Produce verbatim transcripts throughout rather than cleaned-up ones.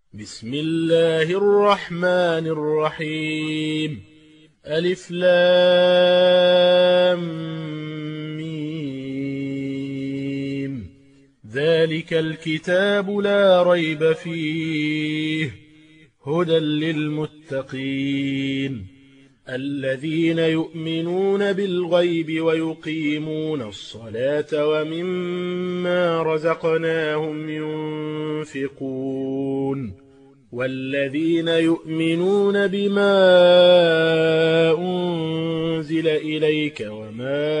بسم الله الرحمن الرحيم. ألف لام ميم. ذلك الكتاب لا ريب فيه هدى للمتقين الذين يؤمنون بالغيب ويقيمون الصلاة ومما رزقناهم ينفقون والذين يؤمنون بما أنزل إليك وما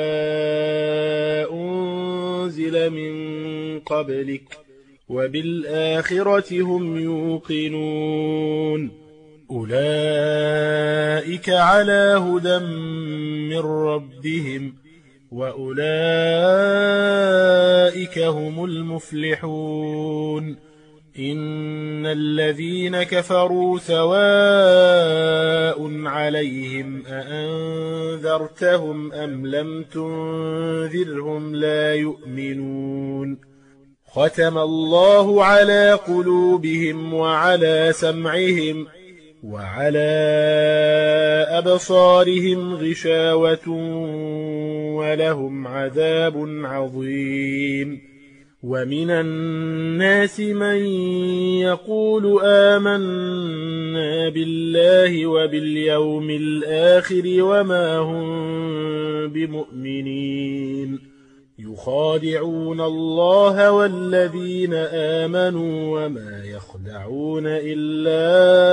أنزل من قبلك وبالآخرة هم يوقنون أولئك على هدى من ربهم وأولئك هم المفلحون. إن الذين كفروا سواء عليهم أأنذرتهم أم لم تنذرهم لا يؤمنون. ختم الله على قلوبهم وعلى سمعهم وعلى أبصارهم غشاوة ولهم عذاب عظيم. ومن الناس من يقول آمنا بالله وباليوم الآخر وما هم بمؤمنين يخادعون الله والذين آمنوا وما يخدعون إلا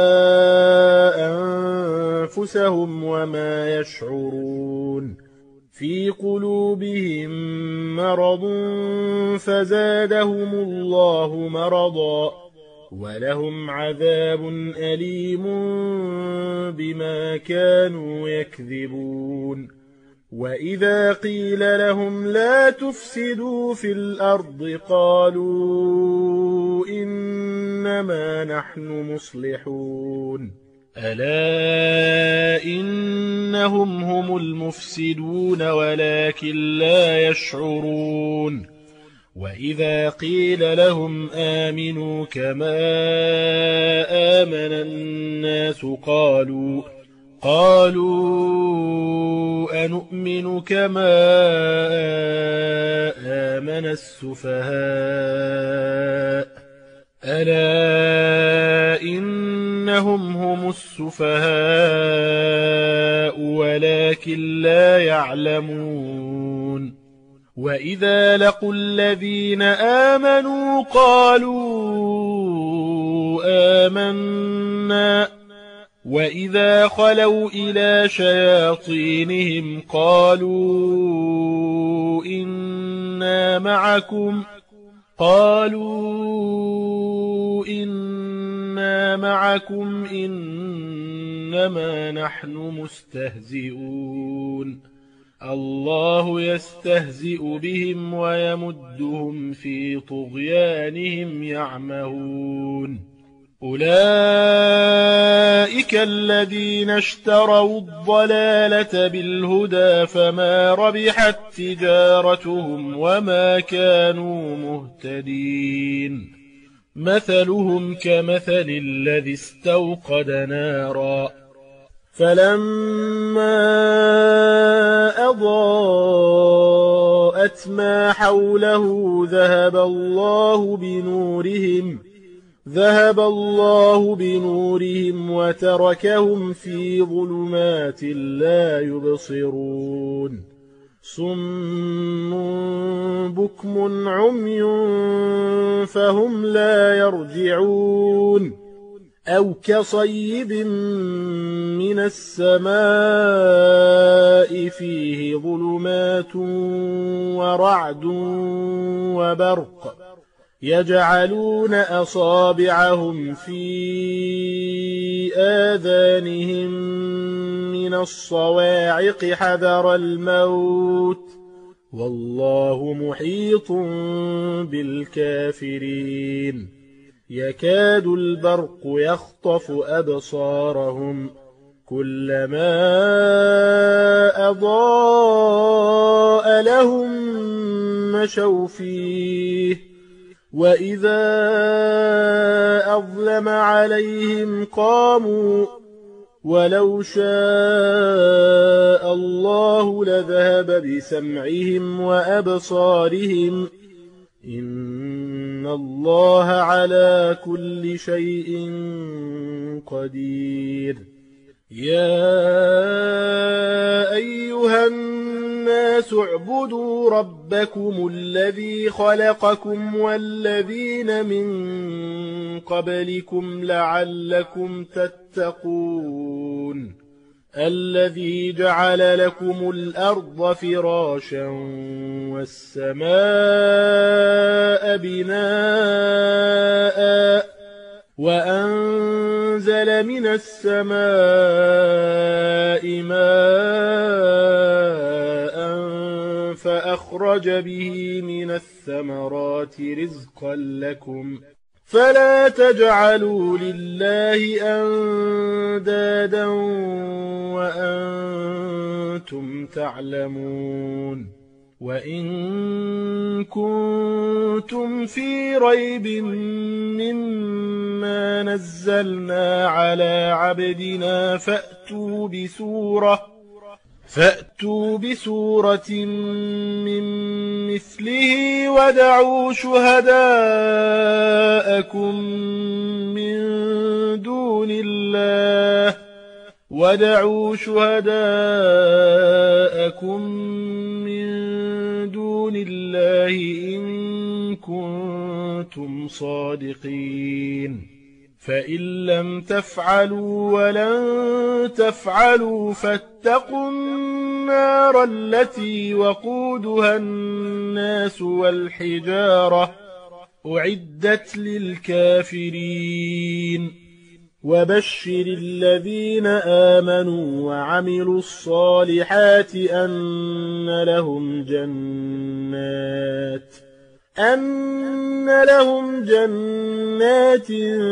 أنفسهم وما يشعرون. في قلوبهم مرض فزادهم الله مرضا ولهم عذاب أليم بما كانوا يكذبون. وإذا قيل لهم لا تفسدوا في الأرض قالوا إنما نحن مصلحون ألا إنهم هم المفسدون ولكن لا يشعرون. وإذا قيل لهم آمنوا كما آمن الناس قالوا قالوا أنؤمن كما آمن السفهاء ألا إنهم هم السفهاء ولكن لا يعلمون. وإذا لقوا الذين آمنوا قالوا آمنا وإذا خلوا إلى شياطينهم قالوا إنا معكم قالوا إنا معكم إنما نحن مستهزئون. الله يستهزئ بهم ويمدهم في طغيانهم يعمهون. أولئك الذين اشتروا الضلالة بالهدى فما ربحت تجارتهم وما كانوا مهتدين. مثلهم كمثل الذي استوقد نارا فلما أضاءت ما حوله ذهب الله بنورهم ذهب الله بنورهم وتركهم في ظلمات لا يبصرون. صم بكم عمي فهم لا يرجعون. أو كصيب من السماء فيه ظلمات ورعد وبرق يجعلون أصابعهم في آذانهم من الصواعق حذر الموت والله محيط بالكافرين. يكاد البرق يخطف أبصارهم كلما أضاء لهم مشوا فيه وإذا أظلم عليهم قاموا ولو شاء الله لذهب بسمعهم وأبصارهم إن الله على كل شيء قدير يا أيها الناس اعبدوا ربكم الذي خلقكم والذين من قبلكم لعلكم تتقون الذي جعل لكم الأرض فراشا والسماء بناء وأنزل من السماء ماء فأخرج به من الثمرات رزقا لكم فلا تجعلوا لله أندادا وأنتم تعلمون وإن كنتم في ريب مما نزلنا على عبدنا فأتوا بسورة فأتوا بسورة من مثله ودعوا شهداءكم من دون الله ودعوا شهداءكم من دون الله إن كنتم صادقين فإن لم تفعلوا ولن تفعلوا فاتقوا النار التي وقودها الناس والحجارة أعدت للكافرين وبشر الذين آمنوا وعملوا الصالحات أن لهم جنات أن لهم جنات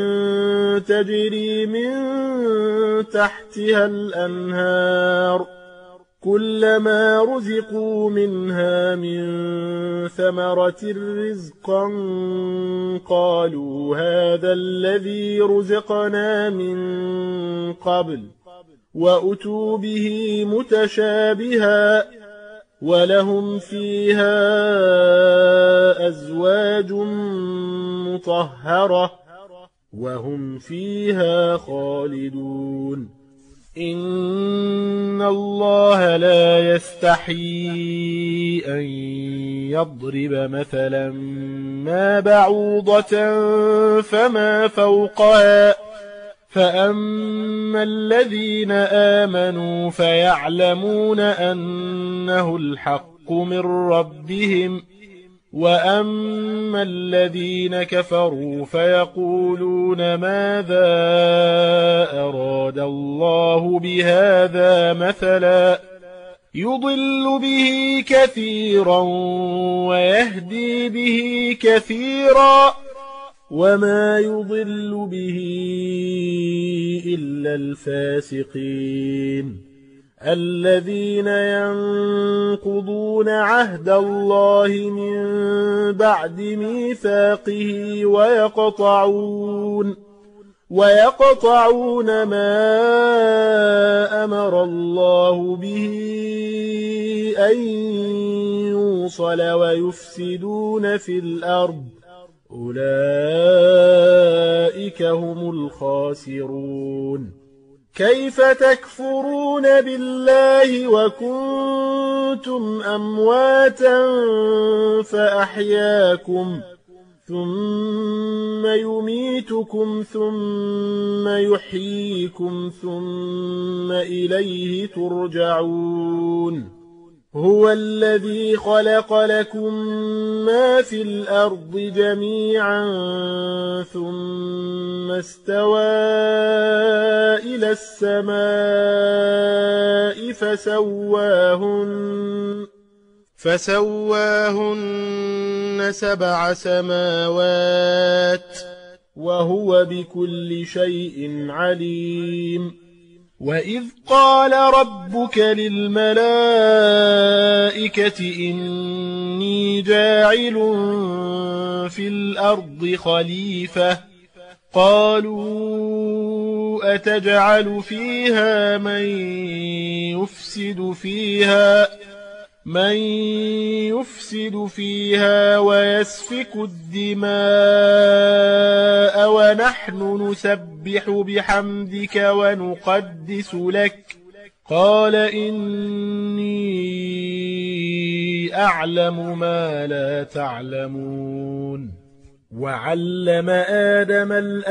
تجري من تحتها الأنهار كلما رزقوا منها من ثمرة رزقا قالوا هذا الذي رزقنا من قبل وأتوا به متشابها ولهم فيها أزواج مطهرة وهم فيها خالدون إن الله لا يستحيي أن يضرب مثلا ما بعوضة فما فوقها فأما الذين آمنوا فيعلمون أنه الحق من ربهم وأما الذين كفروا فيقولون ماذا أراد الله بهذا مثلا يضل به كثيرا ويهدي به كثيرا وما يضل به إلا الفاسقين الذين ينقضون عهد الله من بعد ميثاقه ويقطعون ويقطعون ما أمر الله به أن يوصل ويفسدون في الأرض أولئك هم الخاسرون كيف تكفرون بالله وكنتم أمواتا فأحياكم ثم يميتكم ثم يحييكم ثم إليه ترجعون هو الذي خلق لكم ما في الأرض جميعا ثم استوى إلى السماء فسواهن فسواهن سبع سماوات وهو بكل شيء عليم وإذ قال ربك للملائكة إني جاعل في الأرض خليفة قالوا أتجعل فيها من يفسد فيها من يفسد فيها ويسفك الدماء ونحن نسبح بحمدك ونقدس لك قال إني أعلم ما لا تعلمون وعلم آدم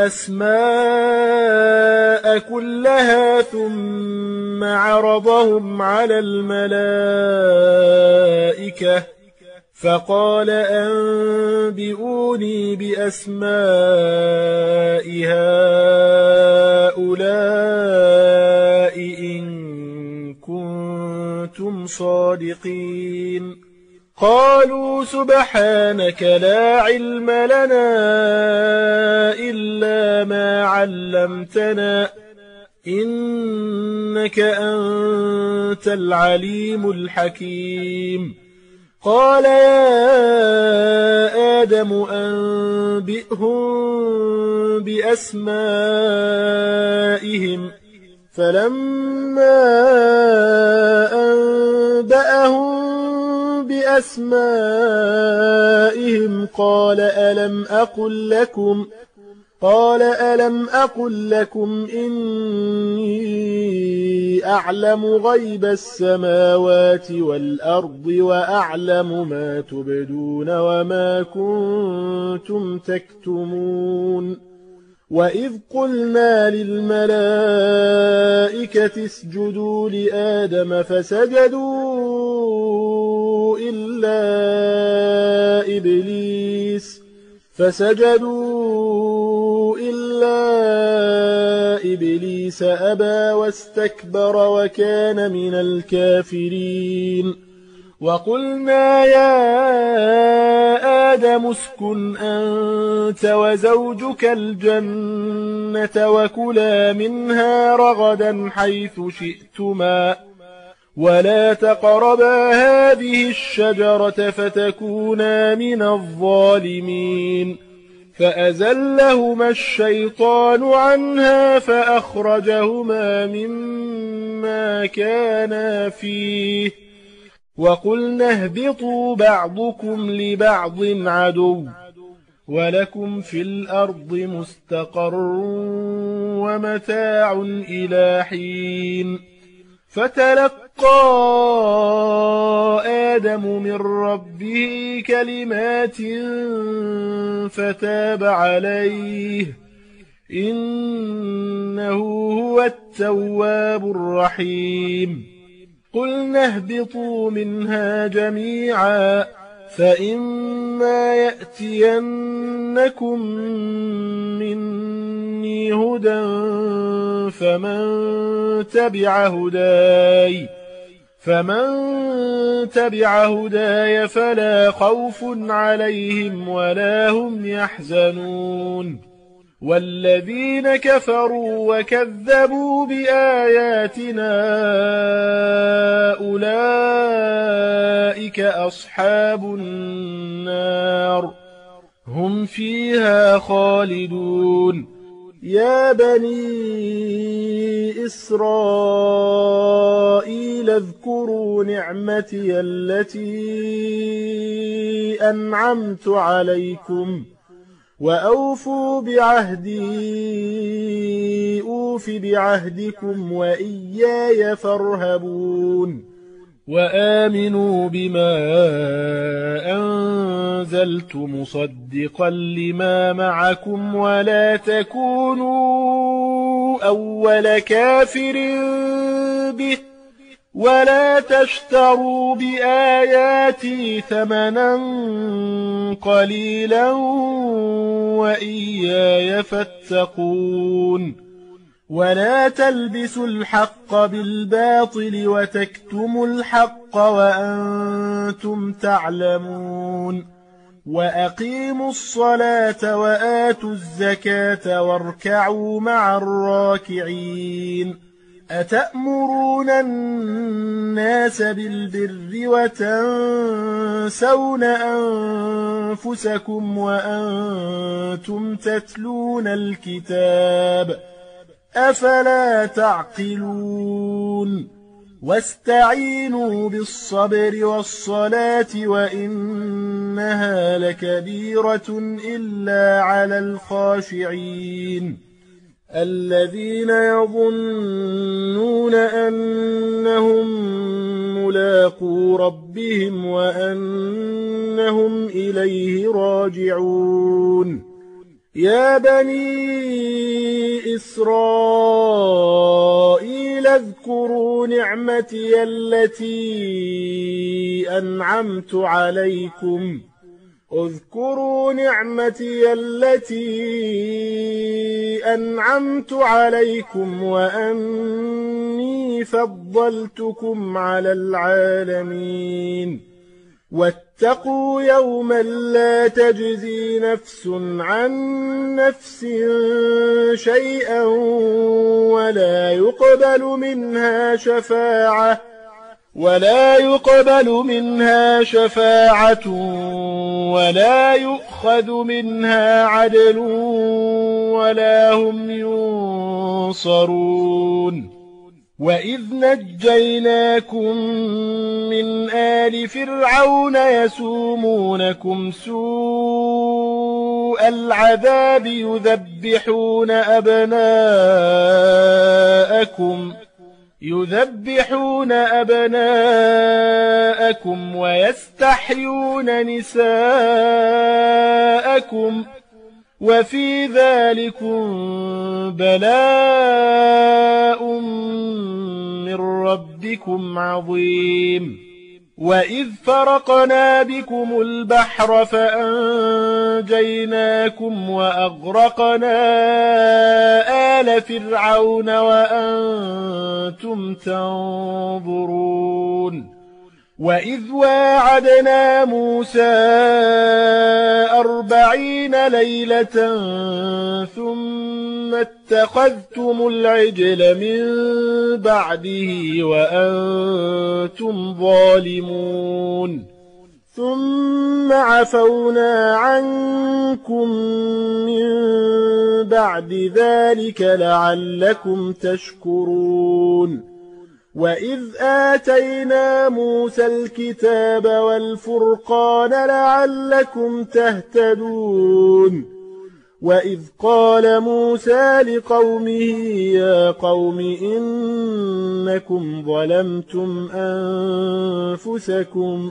الأسماء كلها ثم عرضهم على الملائكة فقال أنبئوني بأسماء هؤلاء إن كنتم صادقين قالوا سبحانك لا علم لنا إلا ما علمتنا إنك أنت العليم الحكيم قال يا آدم أنبئهم بأسمائهم فلما أنبأهم بأسمائهم قال ألم أقل لكم قال ألم أقل لكم إني أعلم غيب السماوات والأرض وأعلم ما تبدون وما كنتم تكتمون وإذ قلنا للملائكة اسجدوا لآدم فسجدوا إلا إبليس فسجدوا إلا إبليس أبى واستكبر وكان من الكافرين وقلنا يا آدم اسكن أنت وزوجك الجنة وكلا منها رغدا حيث شئتما ولا تقربا هذه الشجرة فتكونا من الظالمين فأزلهما الشيطان عنها فأخرجهما مما كانا فيه وقلنا اهبطوا بعضكم لبعض عدو ولكم في الأرض مستقر ومتاع إلى حين فتلقى آدم من ربه كلمات فتاب عليه إنه هو التواب الرحيم قلنا اهبطوا منها جميعا فإما يأتينكم مني هدى فمن تبع هداي فمن تبع هداي فلا خوف عليهم ولا هم يحزنون والذين كفروا وكذبوا بآياتنا أولئك أصحاب النار هم فيها خالدون يا بني إسرائيل اذكروا نعمتي التي أنعمت عليكم وأوفوا بعهدي أوف بعهدكم وإياي فارهبون وآمنوا بما أنزلت مصدقا لما معكم ولا تكونوا أول كافر به ولا تشتروا بآياتي ثمنا قليلا وإياي فاتقون ولا تلبسوا الحق بالباطل وتكتموا الحق وأنتم تعلمون وأقيموا الصلاة وآتوا الزكاة واركعوا مع الراكعين أتأمرون الناس بالبر وتنسون أنفسكم وأنتم تتلون الكتاب أفلا تعقلون واستعينوا بالصبر والصلاة وإنها لكبيرة إلا على الخاشعين الذين يظنون أنهم ملاقو ربهم وأنهم إليه راجعون يا بني إسرائيل اذكروا نعمتي التي أنعمت عليكم اذكروا نعمتي التي أنعمت عليكم وأني فضلتكم على العالمين واتقوا يوما لا تجزي نفس عن نفس شيئا ولا يقبل منها شفاعة ولا يقبل منها شفاعة ولا يؤخذ منها عدل ولا هم ينصرون وإذ نجيناكم من آل فرعون يسومونكم سوء العذاب يذبحون أبناءكم يذبحون أبناءكم ويستحيون نساءكم وفي ذلكم بلاء من ربكم عظيم وإذ فرقنا بكم البحر فأنجيناكم وأغرقنا آل فرعون وأنتم تنظرون وإذ واعدنا موسى أربعين ليلة ثم اتخذتم العجل من بعده وأنتم ظالمون ثم عفونا عنكم من بعد ذلك لعلكم تشكرون وإذ آتينا موسى الكتاب والفرقان لعلكم تهتدون وإذ قال موسى لقومه يا قوم إنكم ظلمتم أنفسكم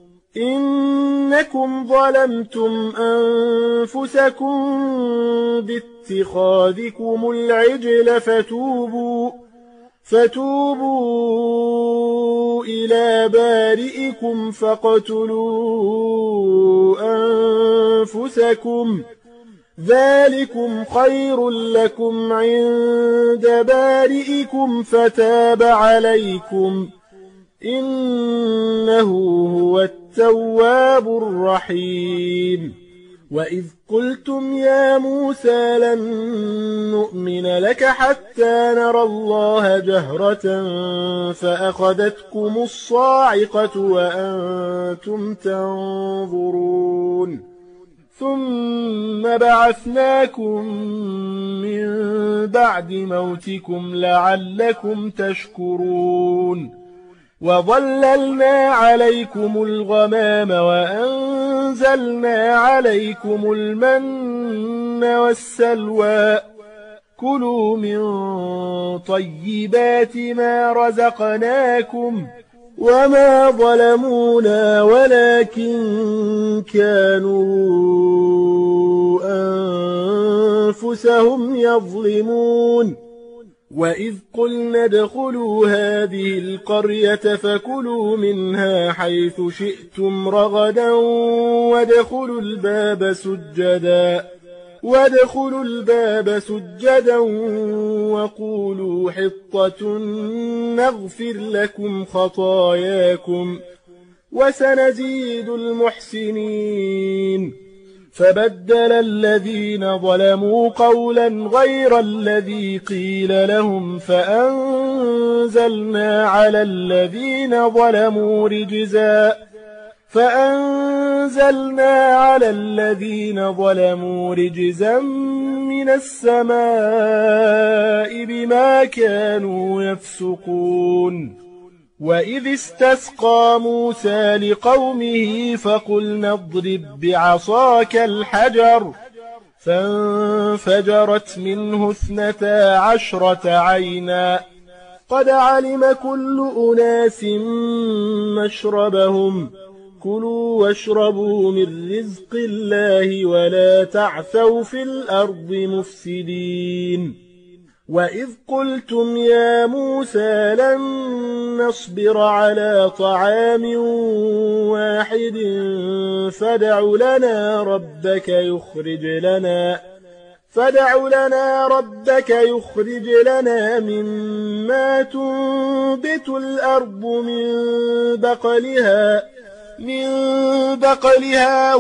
إنكم ظلمتم أنفسكم باتخاذكم العجل فتوبوا فتوبوا إلى بارئكم فاقتلوا أنفسكم ذلكم خير لكم عند بارئكم فتاب عليكم إنه هو التواب الرحيم وإذ قلتم يا موسى لن نؤمن لك حتى نرى الله جهرة فأخذتكم الصاعقة وأنتم تنظرون ثم بعثناكم من بعد موتكم لعلكم تشكرون وظللنا عليكم الغمام وأنزلنا عليكم المن والسلوى كلوا من طيبات ما رزقناكم وما ظلمونا ولكن كانوا أنفسهم يظلمون وإذ قلنا ادخلوا هذه القرية فكلوا منها حيث شئتم رغدا وادخلوا الباب سجدا وادخلوا الباب سجدا وقولوا حطة نغفر لكم خطاياكم وسنزيد المحسنين فبدل الذين ظلموا قولا غير الذي قيل لهم فأنزلنا على الذين ظلموا رجزا فأنزلنا على الذين ظلموا رجزا من السماء بما كانوا يفسقون وإذ استسقى موسى لقومه فقلنا اضرب بعصاك الحجر فانفجرت منه اثنتا عشرة عينا قد علم كل أناس مشربهم كلوا واشربوا من رزق الله ولا تعثوا في الأرض مفسدين وإذ قلتم يا موسى لن نصبر على طعام واحد فادع لنا ربك يخرج لنا فادع لنا ربك يخرج لنا مما تنبت الأرض من بقلها من بقلها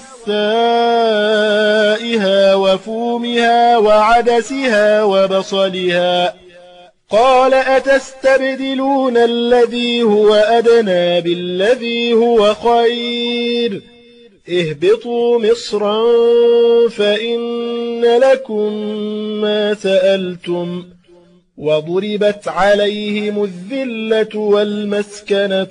وقثائها وفومها وعدسها وبصلها قال أتستبدلون الذي هو أدنى بالذي هو خير اهبطوا مصرا فإن لكم ما سألتم وضربت عليهم الذلة والمسكنة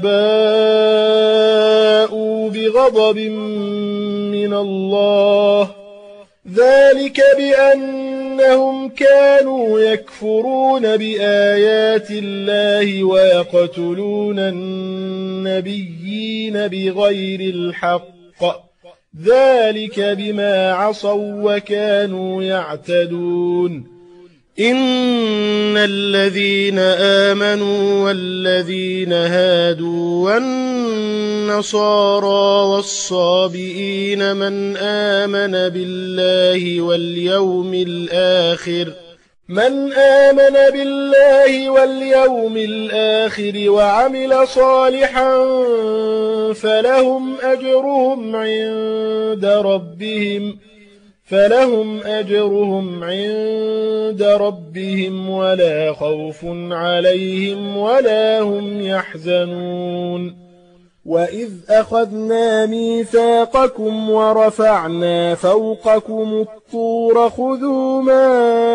وباءوا بغضب من الله ذلك بأنهم كانوا يكفرون بآيات الله ويقتلون النبيين بغير الحق ذلك بما عصوا وكانوا يعتدون إن الذين آمنوا والذين هادوا والنصارى والصابئين من آمن بالله واليوم الآخر من آمن بالله واليوم الآخر وعمل صالحا فلهم أجرهم عند ربهم فلهم أجرهم عند ربهم ولا خوف عليهم ولا هم يحزنون وإذ أخذنا ميثاقكم ورفعنا فوقكم الطور خذوا ما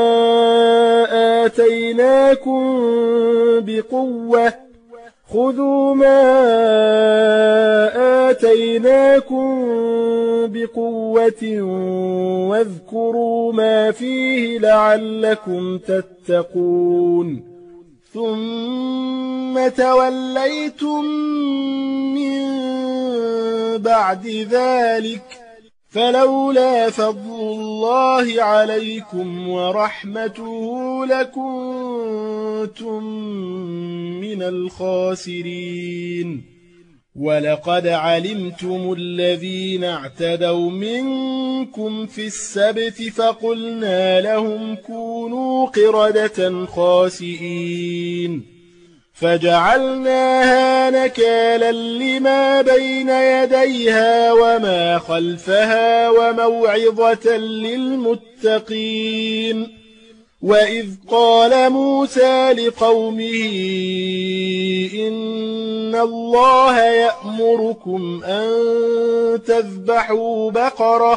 آتيناكم بقوة خذوا ما آتيناكم بقوة واذكروا ما فيه لعلكم تتقون ثم توليتم من بعد ذلك فلولا فضل الله عليكم ورحمته لكنتم من الخاسرين ولقد علمتم الذين اعتدوا منكم في السبت فقلنا لهم كونوا قردة خاسئين فجعلناها نكالا لما بين يديها وما خلفها وموعظة للمتقين وإذ قال موسى لقومه إن الله يأمركم أن تذبحوا بقرة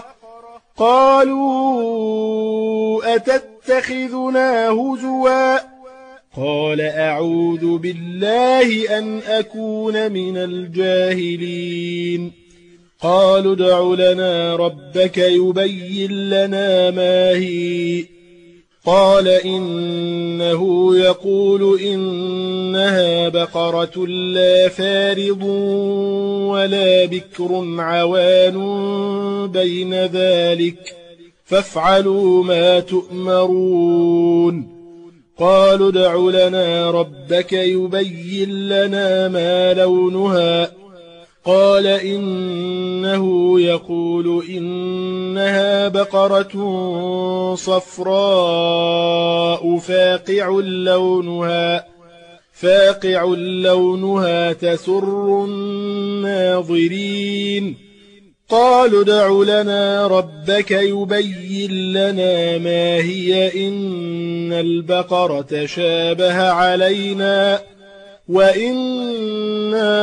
قالوا أتتخذنا هزوا قال أعوذ بالله أن أكون من الجاهلين قالوا ادع لنا ربك يبين لنا ما هي قال إنه يقول إنها بقرة لا فارض ولا بكر عوان بين ذلك فافعلوا ما تؤمرون قالوا ادع لنا ربك يبين لنا ما لونها قال إنه يقول إنها بقرة صفراء فاقع لونها فاقع لونها تسر الناظرين قالوا ادع لنا ربك يبين لنا ما هي إن البقرة شابه علينا وإنا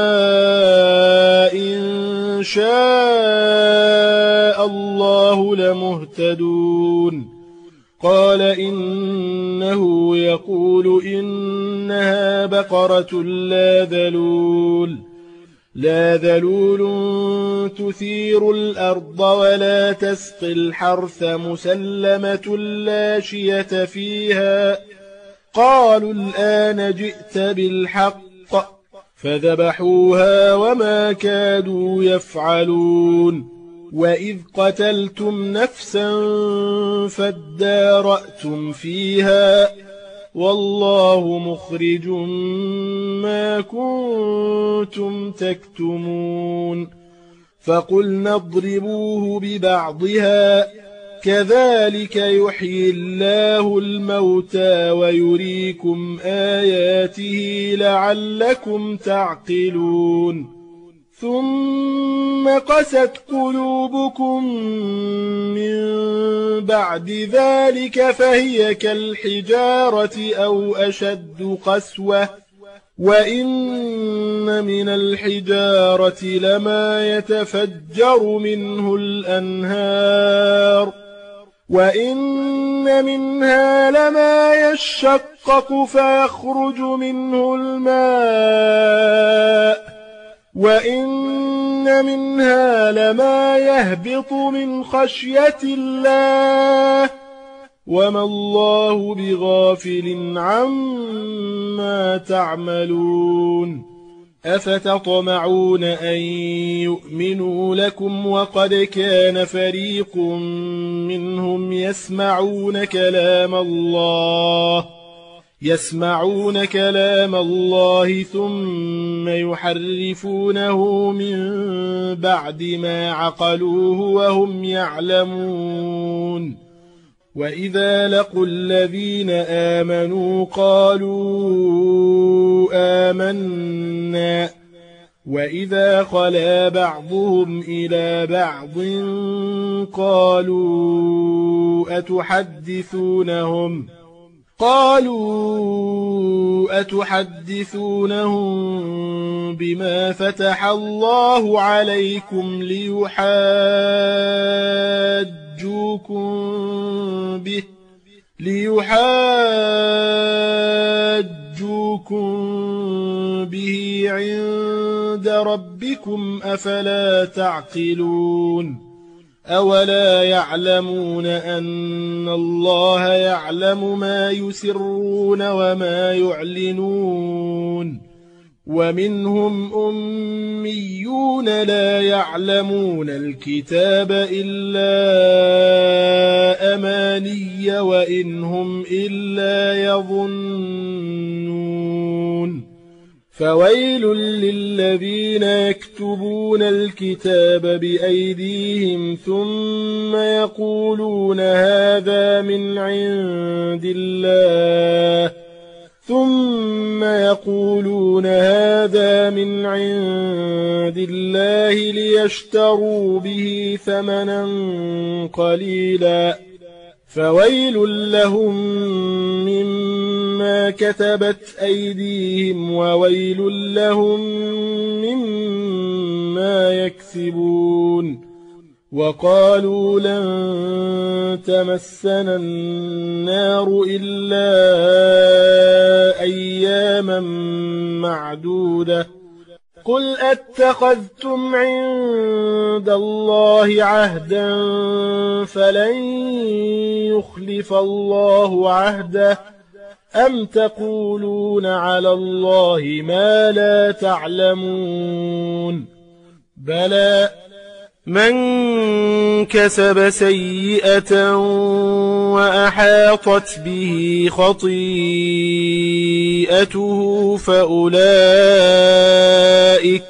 إن شاء الله لمهتدون قال إنه يقول إنها بقرة لا ذلول لا ذلول تثير الأرض ولا تسقي الحرث مسلمة لا شية فيها قالوا الآن جئت بالحق فذبحوها وما كادوا يفعلون وإذ قتلتم نفسا فادارأتم فيها والله مخرج ما كنتم تكتمون فقلنا اضربوه ببعضها كذلك يحيي الله الموتى ويريكم آياته لعلكم تعقلون ثم قست قلوبكم من بعد ذلك فهي كالحجارة أو أشد قسوة وإن من الحجارة لما يتفجر منه الأنهار وإن منها لما يشقق فيخرج منه الماء وإن منها لما يهبط من خشية الله وما الله بغافل عما تعملون أفتطمعون أن يؤمنوا لكم وقد كان فريق منهم يسمعون كلام الله يسمعون كلام الله ثم يحرفونه من بعد ما عقلوه وهم يعلمون وإذا لقوا الذين آمنوا قالوا آمنا وإذا خلا بعضهم إلى بعض قالوا أتحدثونهم قالوا أتحدثونهم بما فتح الله عليكم ليحاجوكم به ليحاجوكم به عند ربكم أفلا تعقلون أولا يعلمون أن الله يعلم ما يسرون وما يعلنون ومنهم أميون لا يعلمون الكتاب إلا أماني وإنهم إلا يظنون فويل للذين يكتبون الكتاب بأيديهم ثم يقولون هذا من عند الله ثم يقولون هذا من عند الله ليشتروا به ثمنا قليلا فويل لهم مما كتبت أيديهم وويل لهم مما يكسبون وقالوا لن تمسنا النار إلا أياما معدودة قل أتخذتم عند الله عهدا فلن يخلف الله عهده أم تقولون على الله ما لا تعلمون بلى من كسب سيئة وأحاطت به خطيئته فأولئك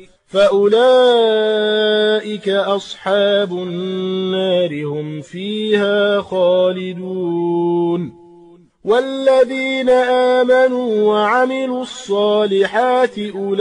فأولئك أصحاب النار هم فيها خالدون والذين آمنوا وعملوا الصالحات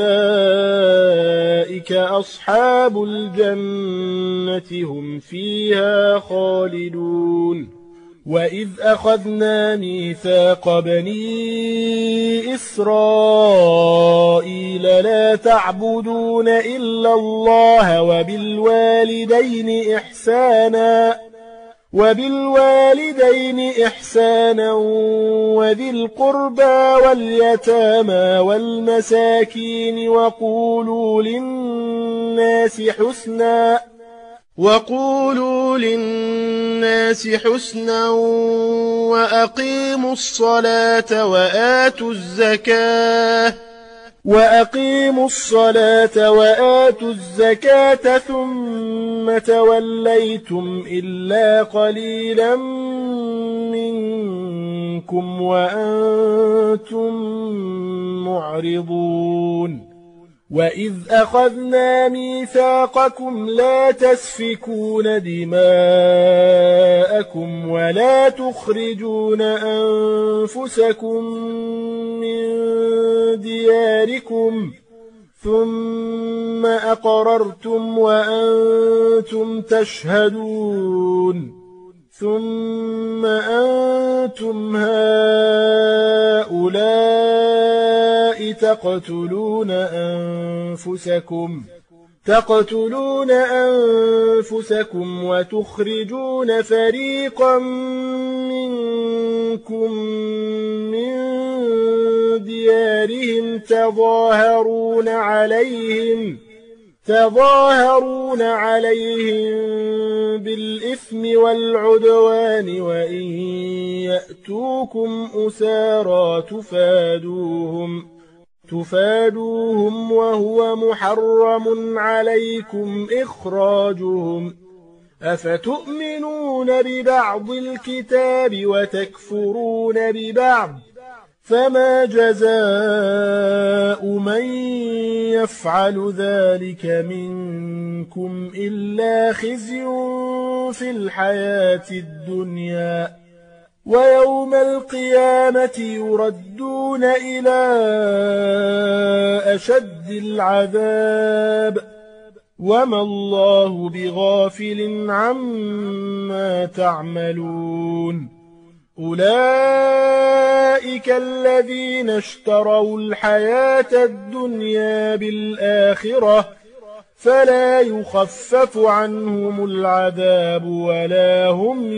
أولئك أصحاب الجنة هم فيها خالدون وإذ أخذنا ميثاق بني إسرائيل لا تعبدون إلا الله وبالوالدين إحسانا وبالوالدين إحسانا وذي القربى واليتامى والمساكين وقولوا للناس حسنا وقولوا للناس حسنا وأقيموا الصلاة وآتوا الزكاة وأقيموا الصلاة وآتوا الزكاة ثم توليتم إلا قليلا منكم وأنتم معرضون وإذ أخذنا ميثاقكم لا تسفكون دماءكم ولا تخرجون أنفسكم من دياركم ثم أقررتم وأنتم تشهدون ثم أنتم هؤلاء تقتلون أنفسكم تقتلون أنفسكم وتخرجون فريقا منكم من ديارهم تظاهرون عليهم تظاهرون عليهم بالإثم والعدوان وإن يأتوكم أسارى تفادوهم تفادوهم وهو محرم عليكم إخراجهم أفتؤمنون ببعض الكتاب وتكفرون ببعض فما جزاء من يفعل ذلك منكم إلا خزي في الحياة الدنيا ويوم القيامة يردون إلى أشد العذاب وما الله بغافل عما تعملون أولئك الذين اشتروا الحياة الدنيا بالآخرة فلا يخفف عنهم العذاب ولا هم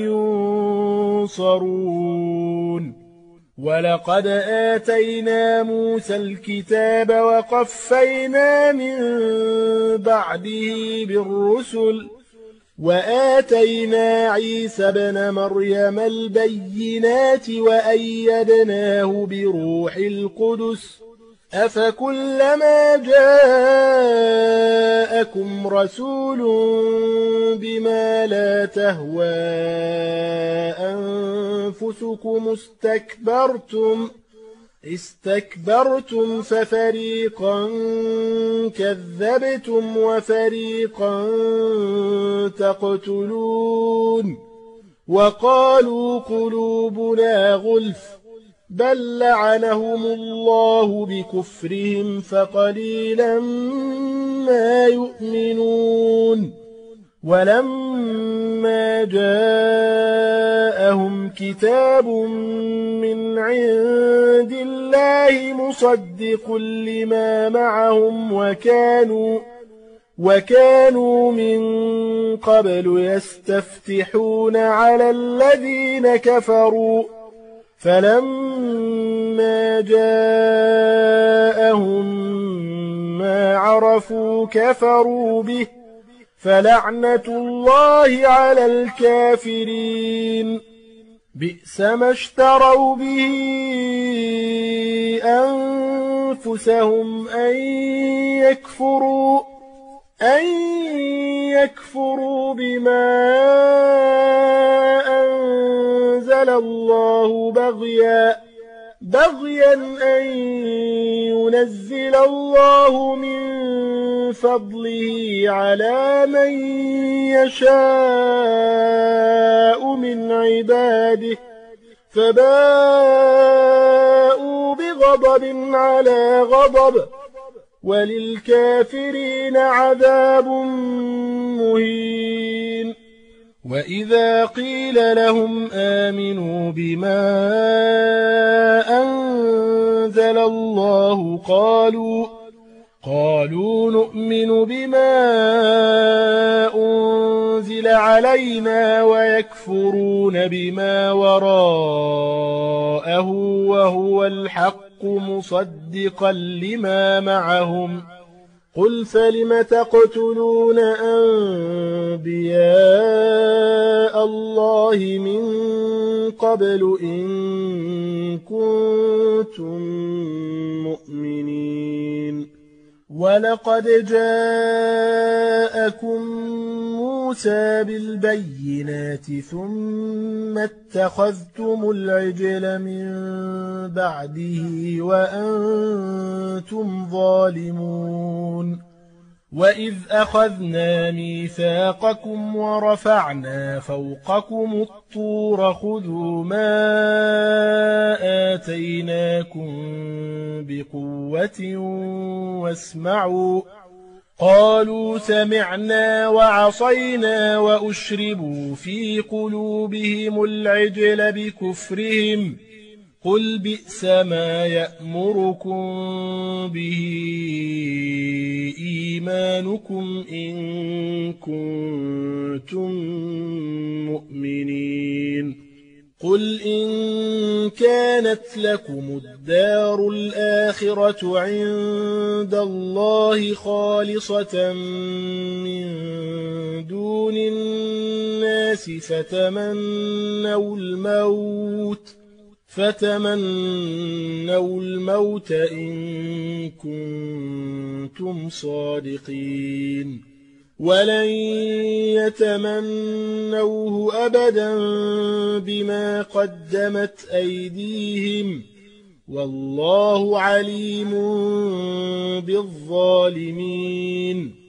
ينصرون ولقد آتينا موسى الكتاب وقفينا من بعده بالرسل وآتينا عيسى ابن مريم البينات وأيدناه بروح القدس أفكلما جاءكم رسول بما لا تهوى أنفسكم استكبرتم استكبرتم ففريقا كذبتم وفريقا تقتلون وقالوا قلوبنا غلف بل لعنهم الله بكفرهم فقليلا ما يؤمنون ولما جاءهم كتاب من عند الله مصدق لما معهم وكانوا وكانوا من قبل يستفتحون على الذين كفروا فلما جاءهم ما عرفوا كفروا به فلعنة الله على الكافرين بئس ما اشتروا به أنفسهم أن يكفروا أن يكفروا بما أنزل الله بغيا بغيا أن ينزل الله من فضله على من يشاء من عباده فباءوا بغضب على غضب وللكافرين عذاب مهين. وإذا قيل لهم آمنوا بما أنزل الله قالوا قالوا نؤمن بما أنزل علينا ويكفرون بما وراءه وهو الحق مصدقا لما معهم. قل فلم تقتلون أنبياء الله من قبل إن كنتم مؤمنين. ولقد جاءكم موسى بالبينات ثم اتخذتم العجل من بعده وأنتم ظالمون. وإذ أخذنا ميثاقكم ورفعنا فوقكم الطور خذوا ما آتيناكم بقوة واسمعوا قالوا سمعنا وعصينا وأشربوا في قلوبهم العجل بكفرهم. قل بئس ما يأمركم به إيمانكم إن كنتم مؤمنين. قل إن كانت لكم الدار الآخرة عند الله خالصة من دون الناس فتمنوا الموت فتمنوا الموت إن كنتم صادقين. ولن يتمنوه أبدا بما قدمت أيديهم والله عليم بالظالمين.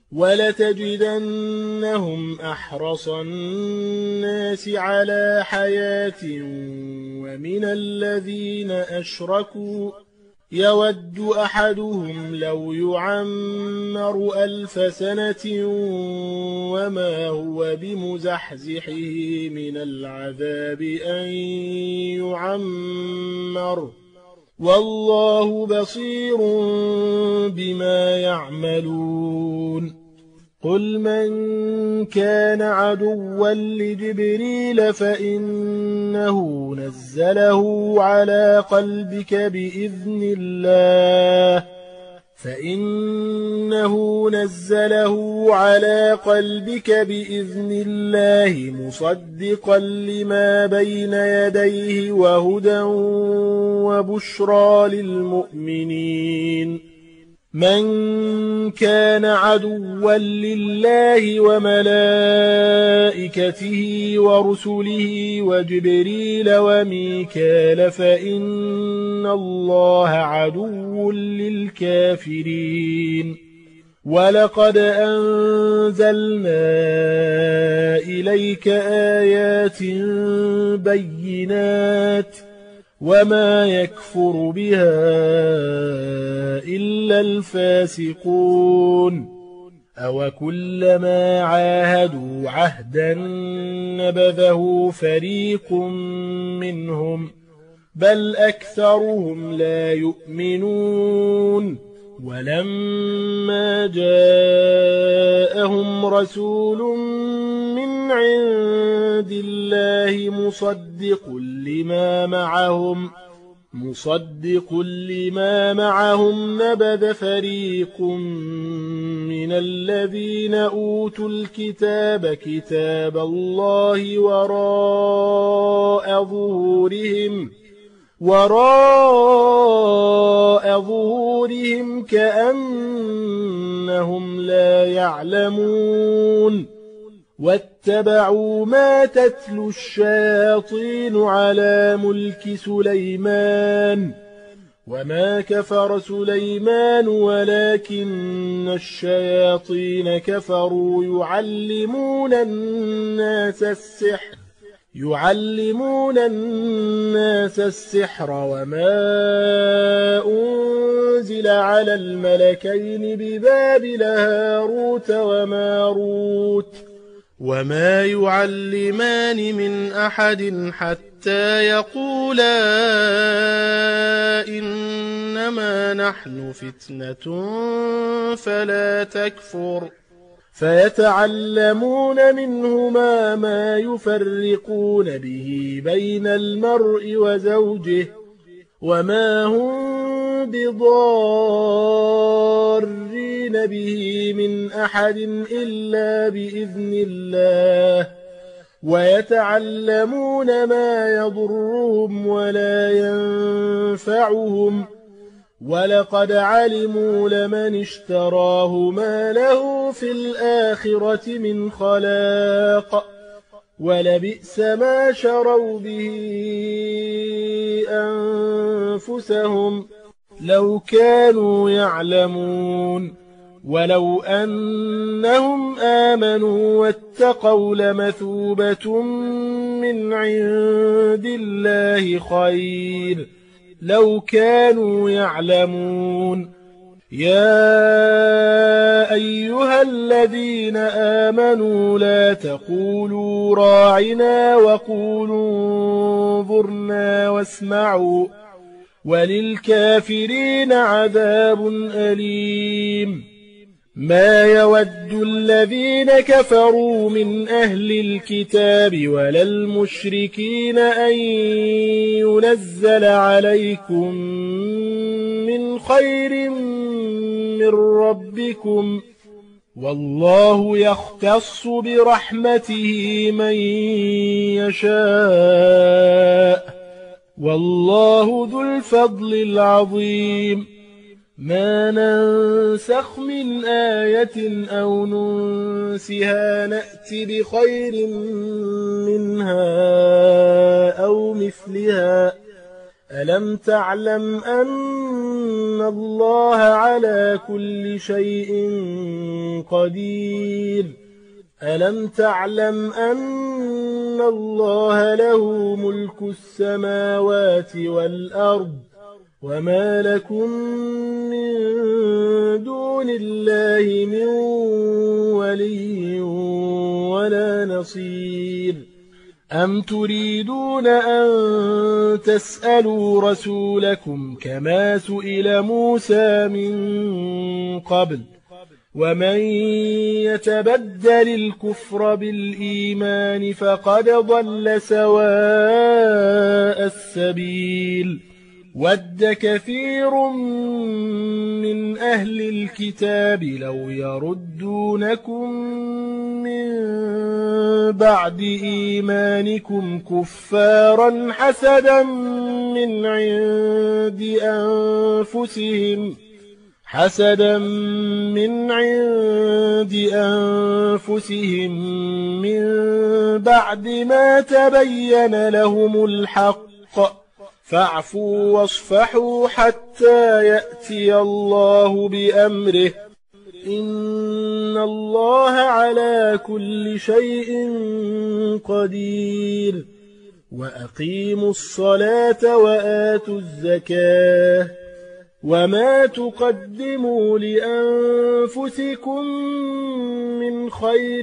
ولتجدنهم أحرص الناس على حياة ومن الذين أشركوا يود أحدهم لو يعمر ألف سنة وما هو بمزحزحه من العذاب أن يعمر والله بصير بما يعملون. قل من كان عدوا لجبريل فإنه نزله على قلبك بإذن الله فإنه نزله على قلبك بإذن الله مصدقا لما بين يديه وهدى وبشرى للمؤمنين. من كان عدوا لله وملائكته ورسله وجبريل وميكال فإن الله عدو للكافرين. ولقد أنزلنا إليك آيات بينات وما يكفر بها إلا الفاسقون. أو كلما عاهدوا عهدا نبذه فريق منهم بل أكثرهم لا يؤمنون. ولما جاءهم رسول من عند الله مصدق لما معهم مصدق لما معهم نبذ فريق من الذين أوتوا الكتاب كتاب الله وراء ظهورهم وراء ظهورهم كأنهم لا يعلمون. واتبعوا ما تتلو الشياطين على ملك سليمان وما كفر سليمان ولكن الشياطين كفروا يعلمون الناس السحر يعلمون الناس السحر وما أنزل على الملكين ببابل هاروت وماروت وما يعلمان من أحد حتى يقولا إنما نحن فتنة فلا تكفر فيتعلمون منهما ما يفرقون به بين المرء وزوجه وما هم بضارين به من أحد إلا بإذن الله ويتعلمون ما يضرهم ولا ينفعهم ولقد علموا لمن اشتراه ما له في الآخرة من خلاق ولبئس ما شروا به أنفسهم لو كانوا يعلمون ولو أنهم آمنوا واتقوا لمثوبة من عند الله خير لو كانوا يعلمون يا أيها الذين آمنوا لا تقولوا راعنا وقولوا انظرنا واسمعوا وللكافرين عذاب أليم ما يود الذين كفروا من أهل الكتاب ولا المشركين أن ينزل عليكم من خير من ربكم والله يختص برحمته من يشاء والله ذو الفضل العظيم ما ننسخ من آية أو ننسها نأت بخير منها أو مثلها ألم تعلم أن الله على كل شيء قدير ألم تعلم أن الله له ملك السماوات والأرض وما لكم من دون الله من ولي ولا نصير أم تريدون أن تسألوا رسولكم كما سئل موسى من قبل ومن يتبدل الكفر بالإيمان فقد ضل سواء السبيل ود كثير من أهل الكتاب لو يردونكم من بعد إيمانكم كفارا حسدا من عند أنفسهم حسدا من عند أنفسهم من بعد ما تبين لهم الحق فاعفوا واصفحوا حتى يأتي الله بأمره إن الله على كل شيء قدير وأقيموا الصلاة وآتوا الزكاة وما تقدموا لأنفسكم من خير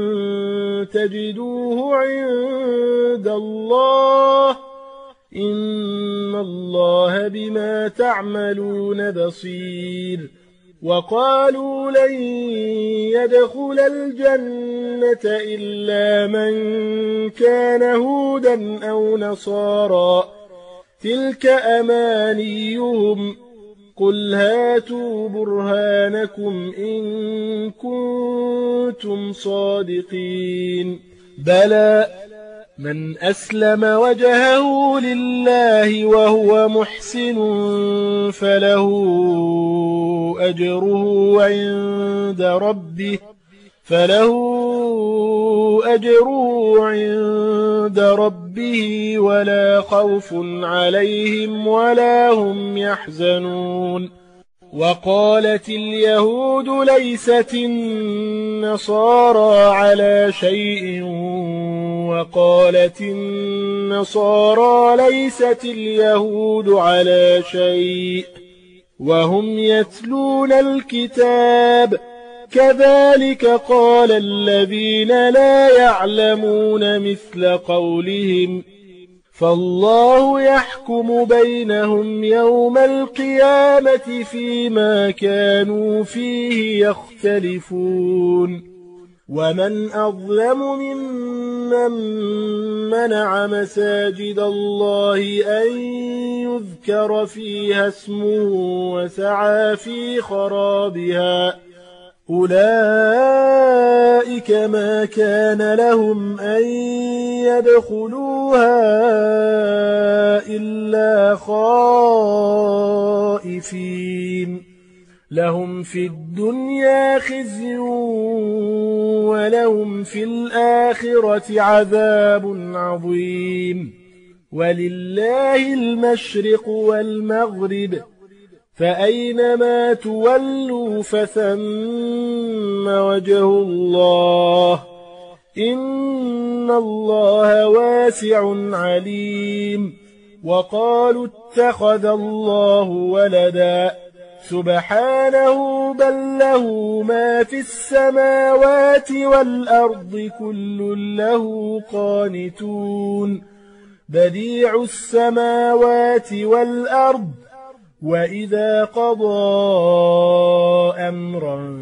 تجدوه عند الله إن الله بما تعملون بصير وقالوا لن يدخل الجنة إلا من كان هودا أو نصارى تلك أمانيهم قل هاتوا برهانكم إن كنتم صادقين بلى من أسلم وجهه لله وهو محسن فله أجره عند ربه فله أجره عند ربه ولا خوف عليهم ولا هم يحزنون وقالت اليهود ليست النصارى على شيء وقالت النصارى ليست اليهود على شيء وهم يتلون الكتاب كذلك قال الذين لا يعلمون مثل قولهم فالله يحكم بينهم يوم القيامة فيما كانوا فيه يختلفون ومن أظلم ممن منع مساجد الله أن يذكر فيها اسمه وسعى في خرابها أولئك ما كان لهم أن يدخلوها إلا خائفين لهم في الدنيا خزي ولهم في الآخرة عذاب عظيم ولله المشرق والمغرب فأينما تولوا فثم وجه الله إن الله واسع عليم وقالوا اتخذ الله ولدا سبحانه بل له ما في السماوات والأرض كل له قانتون بديع السماوات والأرض وإذا قضى أمرا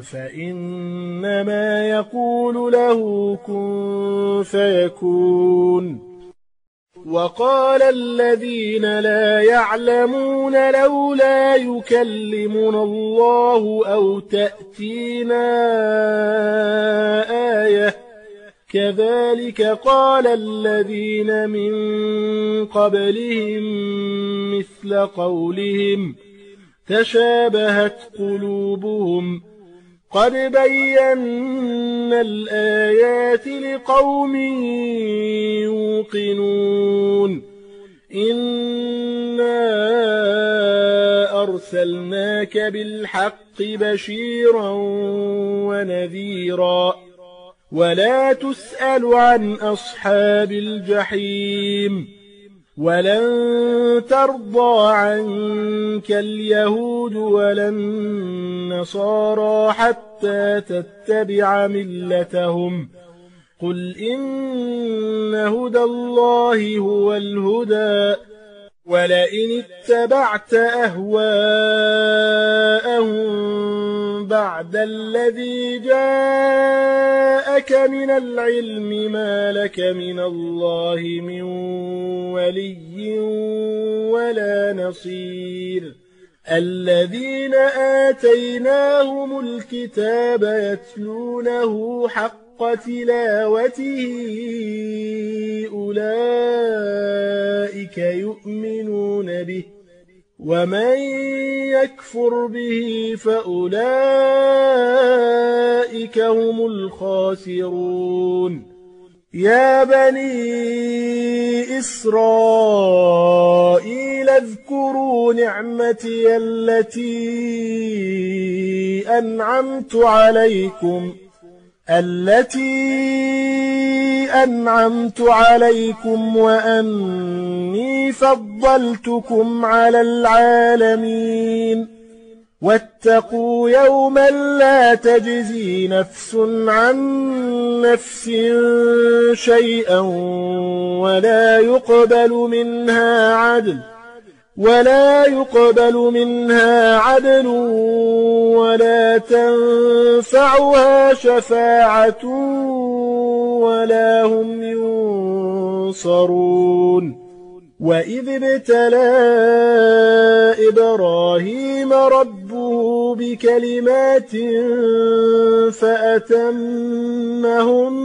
فإنما يقول له كن فيكون وقال الذين لا يعلمون لولا يكلمنا الله أو تأتينا آية كذلك قال الذين من قبلهم مثل قولهم تشابهت قلوبهم قد بينا الآيات لقوم يوقنون إنا أرسلناك بالحق بشيرا ونذيرا ولا تسأل عن أصحاب الجحيم ولن ترضى عنك اليهود ولا النصارى حتى تتبع ملتهم قل إن هدى الله هو الهدى ولئن اتبعت أهواءهم بعد الذي جاءك من العلم ما لك من الله من ولي ولا نصير الذين آتيناهم الكتاب يتلونه حق تلاوته أولئك يؤمنون به ومن يكفر به فأولئك هم الخاسرون يا بني إسرائيل اذكروا نعمتي التي أنعمت عليكم التي أنعمت عليكم وأني فضلتكم على العالمين واتقوا يوما لا تجزي نفس عن نفس شيئا ولا يقبل منها عدل ولا يقبل منها عدل ولا تنفعها شفاعة ولا هم ينصرون وإذ ابتلى إبراهيم ربه بكلمات فأتمهن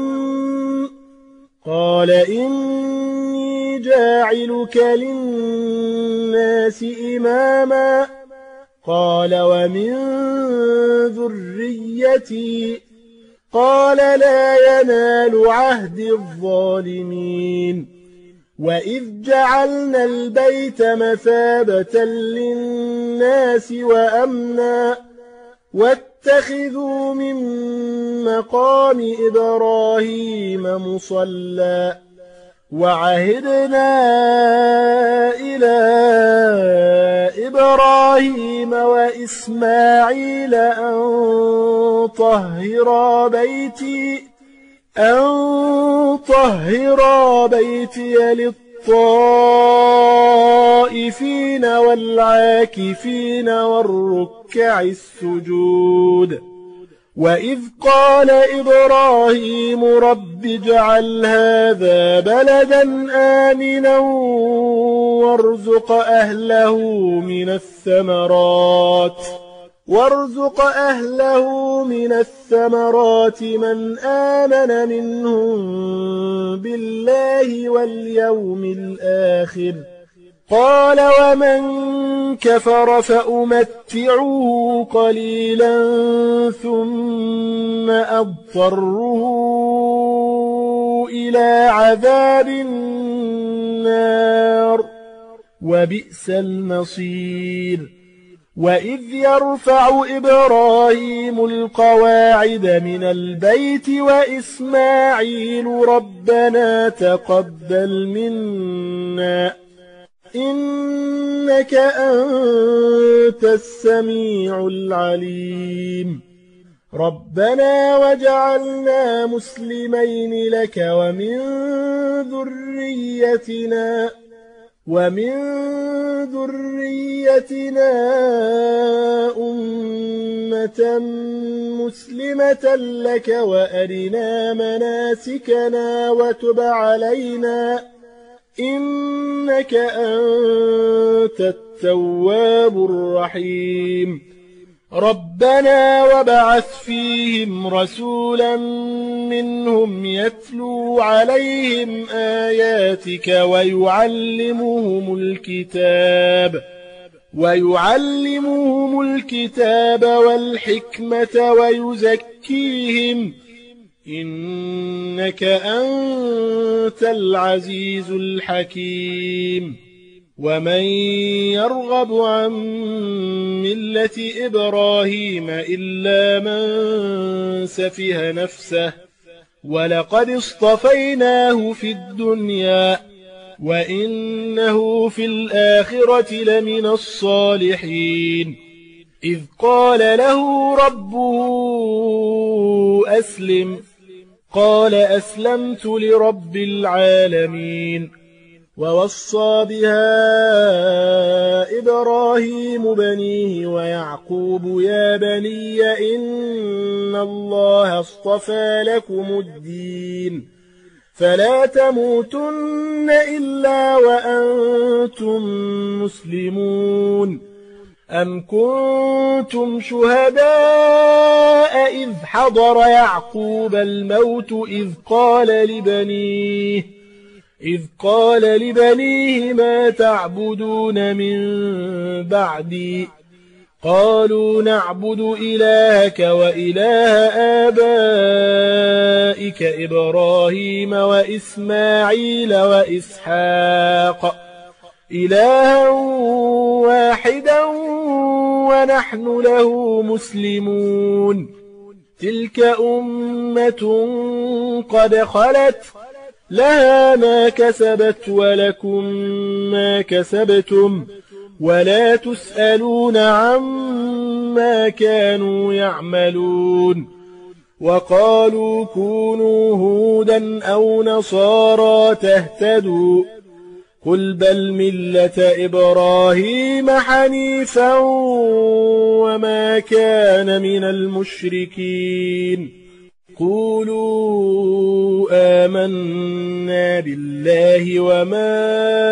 قال إني جاعلك للناس إماما قال ومن ذريتي قال لا ينال عهد الظالمين وإذ جعلنا البيت مثابة للناس وأمنا واتخذوا من مقام إبراهيم مصلى وعهدنا إلى إبراهيم وإسماعيل أن طهرا بيتي أن طهرا بيتي للطائفين والعاكفين والركع السجود وإذ قال إبراهيم رب اجعل هذا بلدا آمنا وارزق أهله من الثمرات وارزق أهله من الثمرات من آمن منهم بالله واليوم الآخر قال ومن كفر فأمتعه قليلا ثم أضطره إلى عذاب النار وبئس المصير وإذ يرفع إبراهيم القواعد من البيت وإسماعيل ربنا تقبل منا إنك أنت السميع العليم ربنا وجعلنا مسلمين لك ومن ذريتنا ومن ذريتنا أمة مسلمة لك وأرنا مناسكنا وتب علينا إنك أنت التواب الرحيم ربنا وابعث فيهم رسولا منهم يتلو عليهم آياتك ويعلمهم الكتاب ويعلمهم الكتاب والحكمة ويزكيهم إنك أنت العزيز الحكيم ومن يرغب عن ملة إبراهيم إلا من سفه نفسه ولقد اصطفيناه في الدنيا وإنه في الآخرة لمن الصالحين إذ قال له ربه أسلم قال أسلمت لرب العالمين ووصى بها إبراهيم بنيه ويعقوب يا بني إن الله اصطفى لكم الدين فلا تموتن إلا وأنتم مسلمون أم كنتم شهداء إذ حضر يعقوب الموت إذ قال لبنيه إذ قال لبنيه ما تعبدون من بعدي قالوا نعبد إلهك وإله آبائك إبراهيم وإسماعيل وإسحاق إلها واحدا ونحن له مسلمون تلك أمة قد خلت لها ما كسبت ولكم ما كسبتم ولا تسألون عما كانوا يعملون وقالوا كونوا هودا أو نصارى تهتدوا قل بل ملة إبراهيم حنيفا وما كان من المشركين قولوا آمنا بالله وما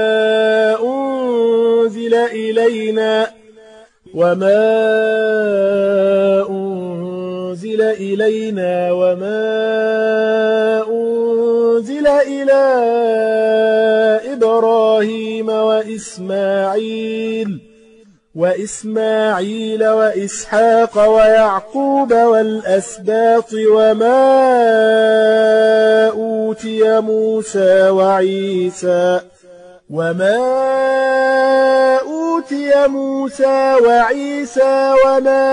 أنزل إلينا وما أنزل إلينا وما أنزل إلى إبراهيم وإسماعيل وإسماعيل وإسحاق ويعقوب والأسباط وما أوتي موسى وعيسى وما أوتي أوتي موسى وعيسى وما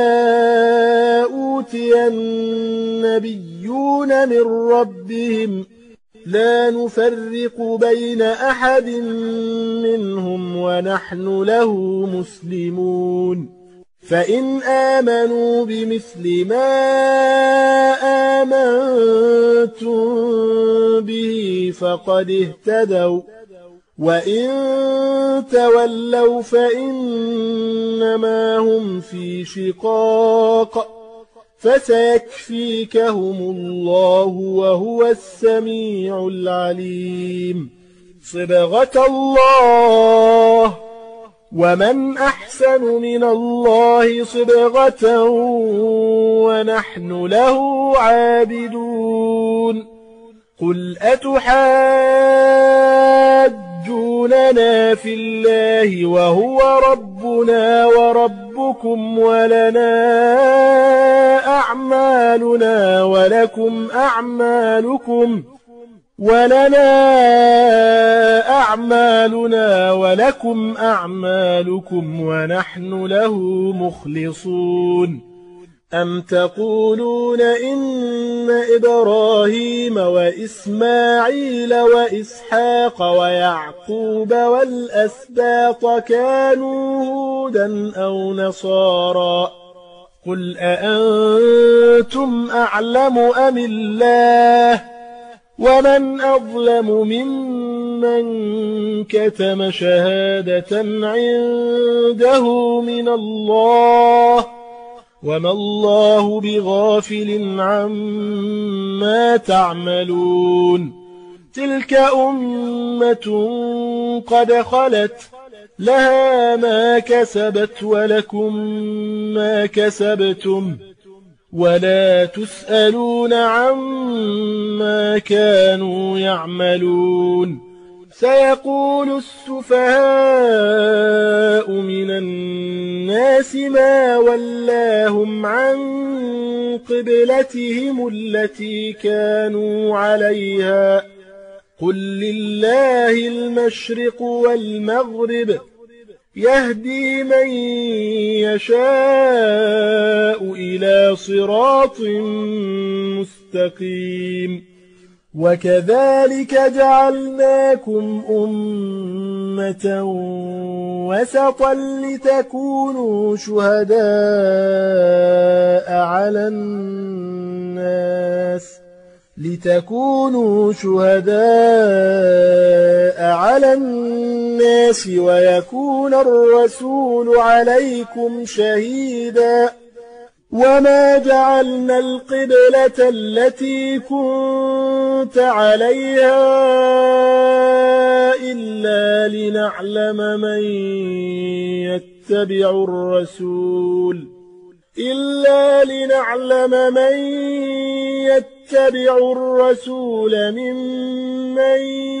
أوتي النبيون من ربهم لا نفرق بين أحد منهم ونحن له مسلمون فإن آمنوا بمثل ما آمنتم به فقد اهتدوا وإن تولوا فإنما هم في شقاق فسيكفيكهم الله وهو السميع العليم صبغة الله ومن أحسن من الله صبغة ونحن له عابدون قل أتحاجوننا في الله وهو ربنا وربكم ولنا أعمالنا ولكم أعمالكم ولنا أعمالنا ولكم أعمالكم ونحن له مخلصون أم تقولون إن إبراهيم وإسماعيل وإسحاق ويعقوب والأسباط كانوا هودا أو نصارى قل أأنتم أعلم أم الله ومن أظلم ممن كتم شهادة عنده من الله وما الله بغافل عما تعملون تلك أمة قد خلت لها ما كسبت ولكم ما كسبتم ولا تسألون عما كانوا يعملون سيقول السفهاء من الناس ما ولاهم عن قبلتهم التي كانوا عليها قل لله المشرق والمغرب يهدي من يشاء إلى صراط مستقيم وكذلك جعلناكم أمة وسطا لتكونوا شهداء على الناس لتكونوا شهداء على الناس ويكون الرسول عليكم شهيدا وما جعلنا القبلة التي كنت عليها إلا لنعلم من يتبع الرسول إلا لنعلم من يتبع الرسول ممن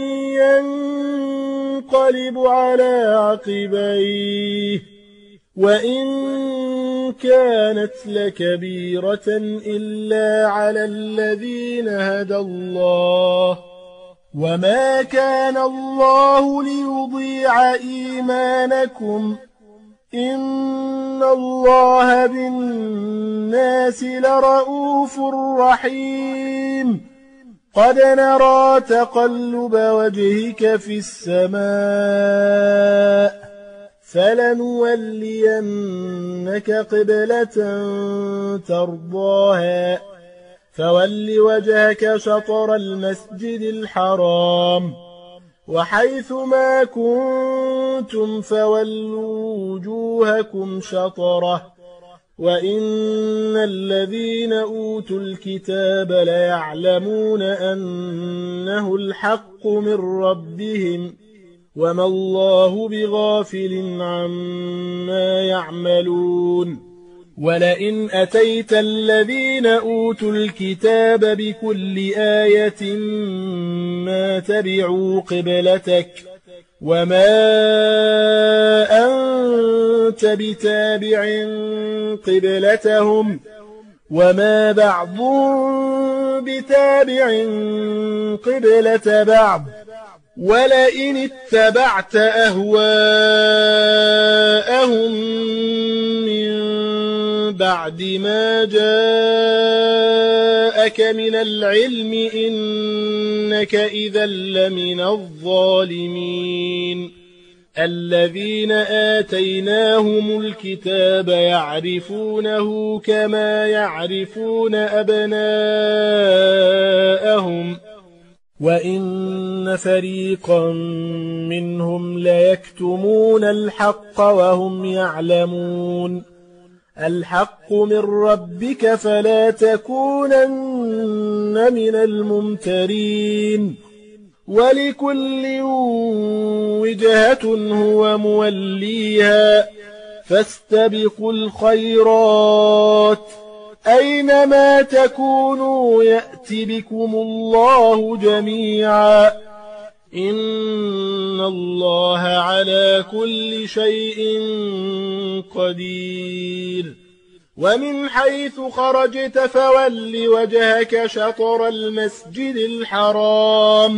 ينقلب على عقبيه وإن كانت لكبيرة إلا على الذين هدى الله وما كان الله ليضيع إيمانكم إن الله بالناس لرؤوف رحيم قد نرى تقلب وجهك في السماء فلنولينك قبلة ترضاها فول وجهك شطر المسجد الحرام وحيث ما كنتم فولوا وجوهكم شطره وإن الذين أوتوا الكتاب ليعلمون أنه الحق من ربهم وما الله بغافل عما يعملون ولئن أتيت الذين أوتوا الكتاب بكل آية ما تبعوا قبلتك وما أنت بتابع قبلتهم وما بعضهم بتابع قبلة بعض ولئن اتبعت أهواءهم من بعد ما جاءك من العلم إنك إذا لمن الظالمين الذين آتيناهم الكتاب يعرفونه كما يعرفون أبناءهم وإن فريقا منهم ليكتمون الحق وهم يعلمون الحق من ربك فلا تكونن من الممترين ولكل وجهة هو موليها فاستبقوا الخيرات أينما تكونوا يأت بكم الله جميعا إن الله على كل شيء قدير ومن حيث خرجت فول وجهك شطر المسجد الحرام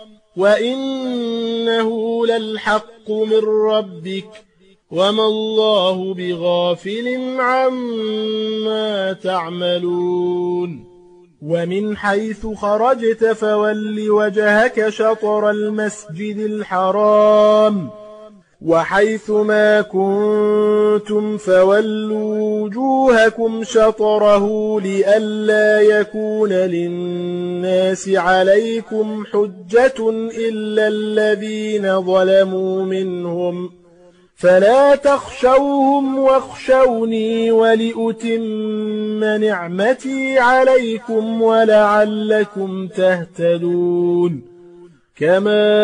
وإنه للحق من ربك وما الله بغافل عما تعملون ومن حيث خرجت فول وجهك شطر المسجد الحرام وحيث ما كنتم فولوا وجوهكم شطره لئلا يكون للناس عليكم حجة إلا الذين ظلموا منهم فلا تخشوهم واخشوني ولأتم نعمتي عليكم ولعلكم تهتدون كما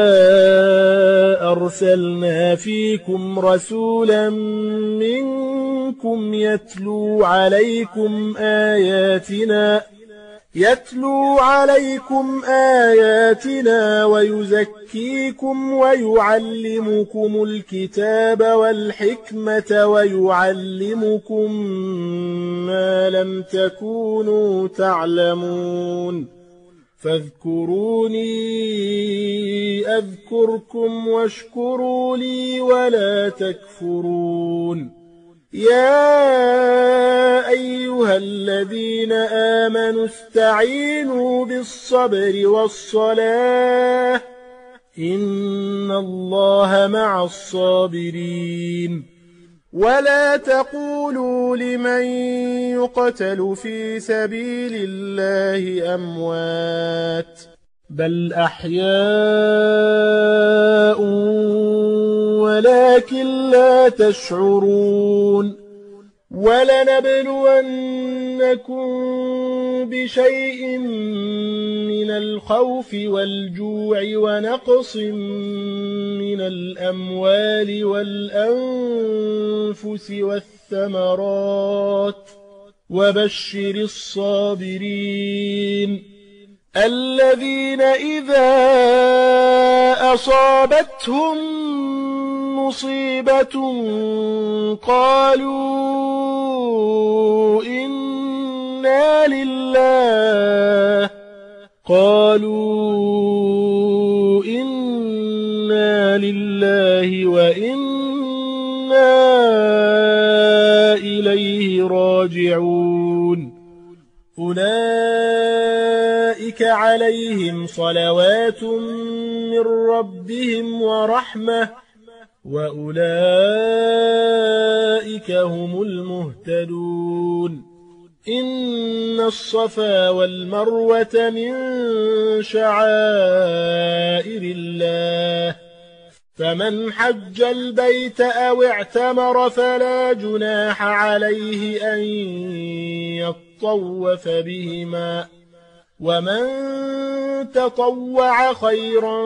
أرسلنا فيكم رسولا منكم يتلو عليكم آياتنا يتلو عليكم آياتنا ويزكيكم ويعلمكم الكتاب والحكمة ويعلمكم ما لم تكونوا تعلمون فاذكروني أذكركم واشكروا لي ولا تكفرون يا أيها الذين آمنوا استعينوا بالصبر والصلاة إن الله مع الصابرين ولا تقولوا لمن يقتل في سبيل الله أموات بل أحياء ولكن لا تشعرون ولنبلونكم بشيء من الخوف والجوع ونقص من الأموال والأنفس والثمرات وبشر الصابرين الذين إذا أصابتهم مصيبة قالوا إنا لله قالوا إنا لله وإنا إليه راجعون أولئك عليهم صلوات من ربهم ورحمة وأولئك هم المهتدون إن الصفا والمروة من شعائر الله فمن حج البيت أو اعتمر فلا جناح عليه أن يطوف بهما ومن تطوع خيرا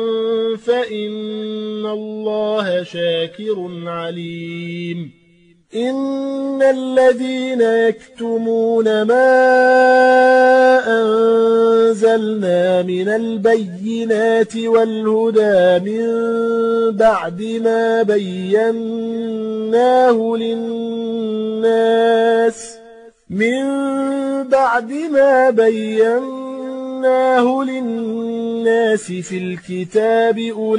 فإن الله شاكر عليم إن الذين يكتمون ما أنزلنا من البينات والهدى من بعد ما بيناه للناس من بعد ما بيناه للناس الناس في الكتاب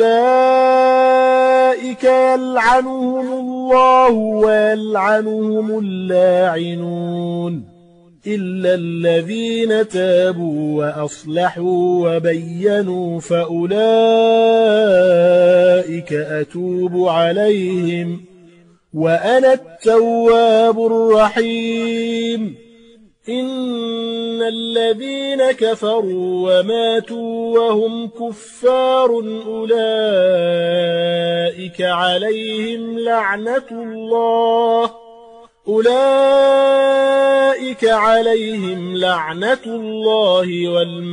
أولئك يلعنهم الله ويلعنهم اللاعنون إلا الذين تابوا وأصلحوا وبينوا فأولئك أتوب عليهم وأنا التواب الرحيم إن الذين كفروا وماتوا وهم كفار أولئك عليهم لعنة الله أولئك عليهم لعنة الله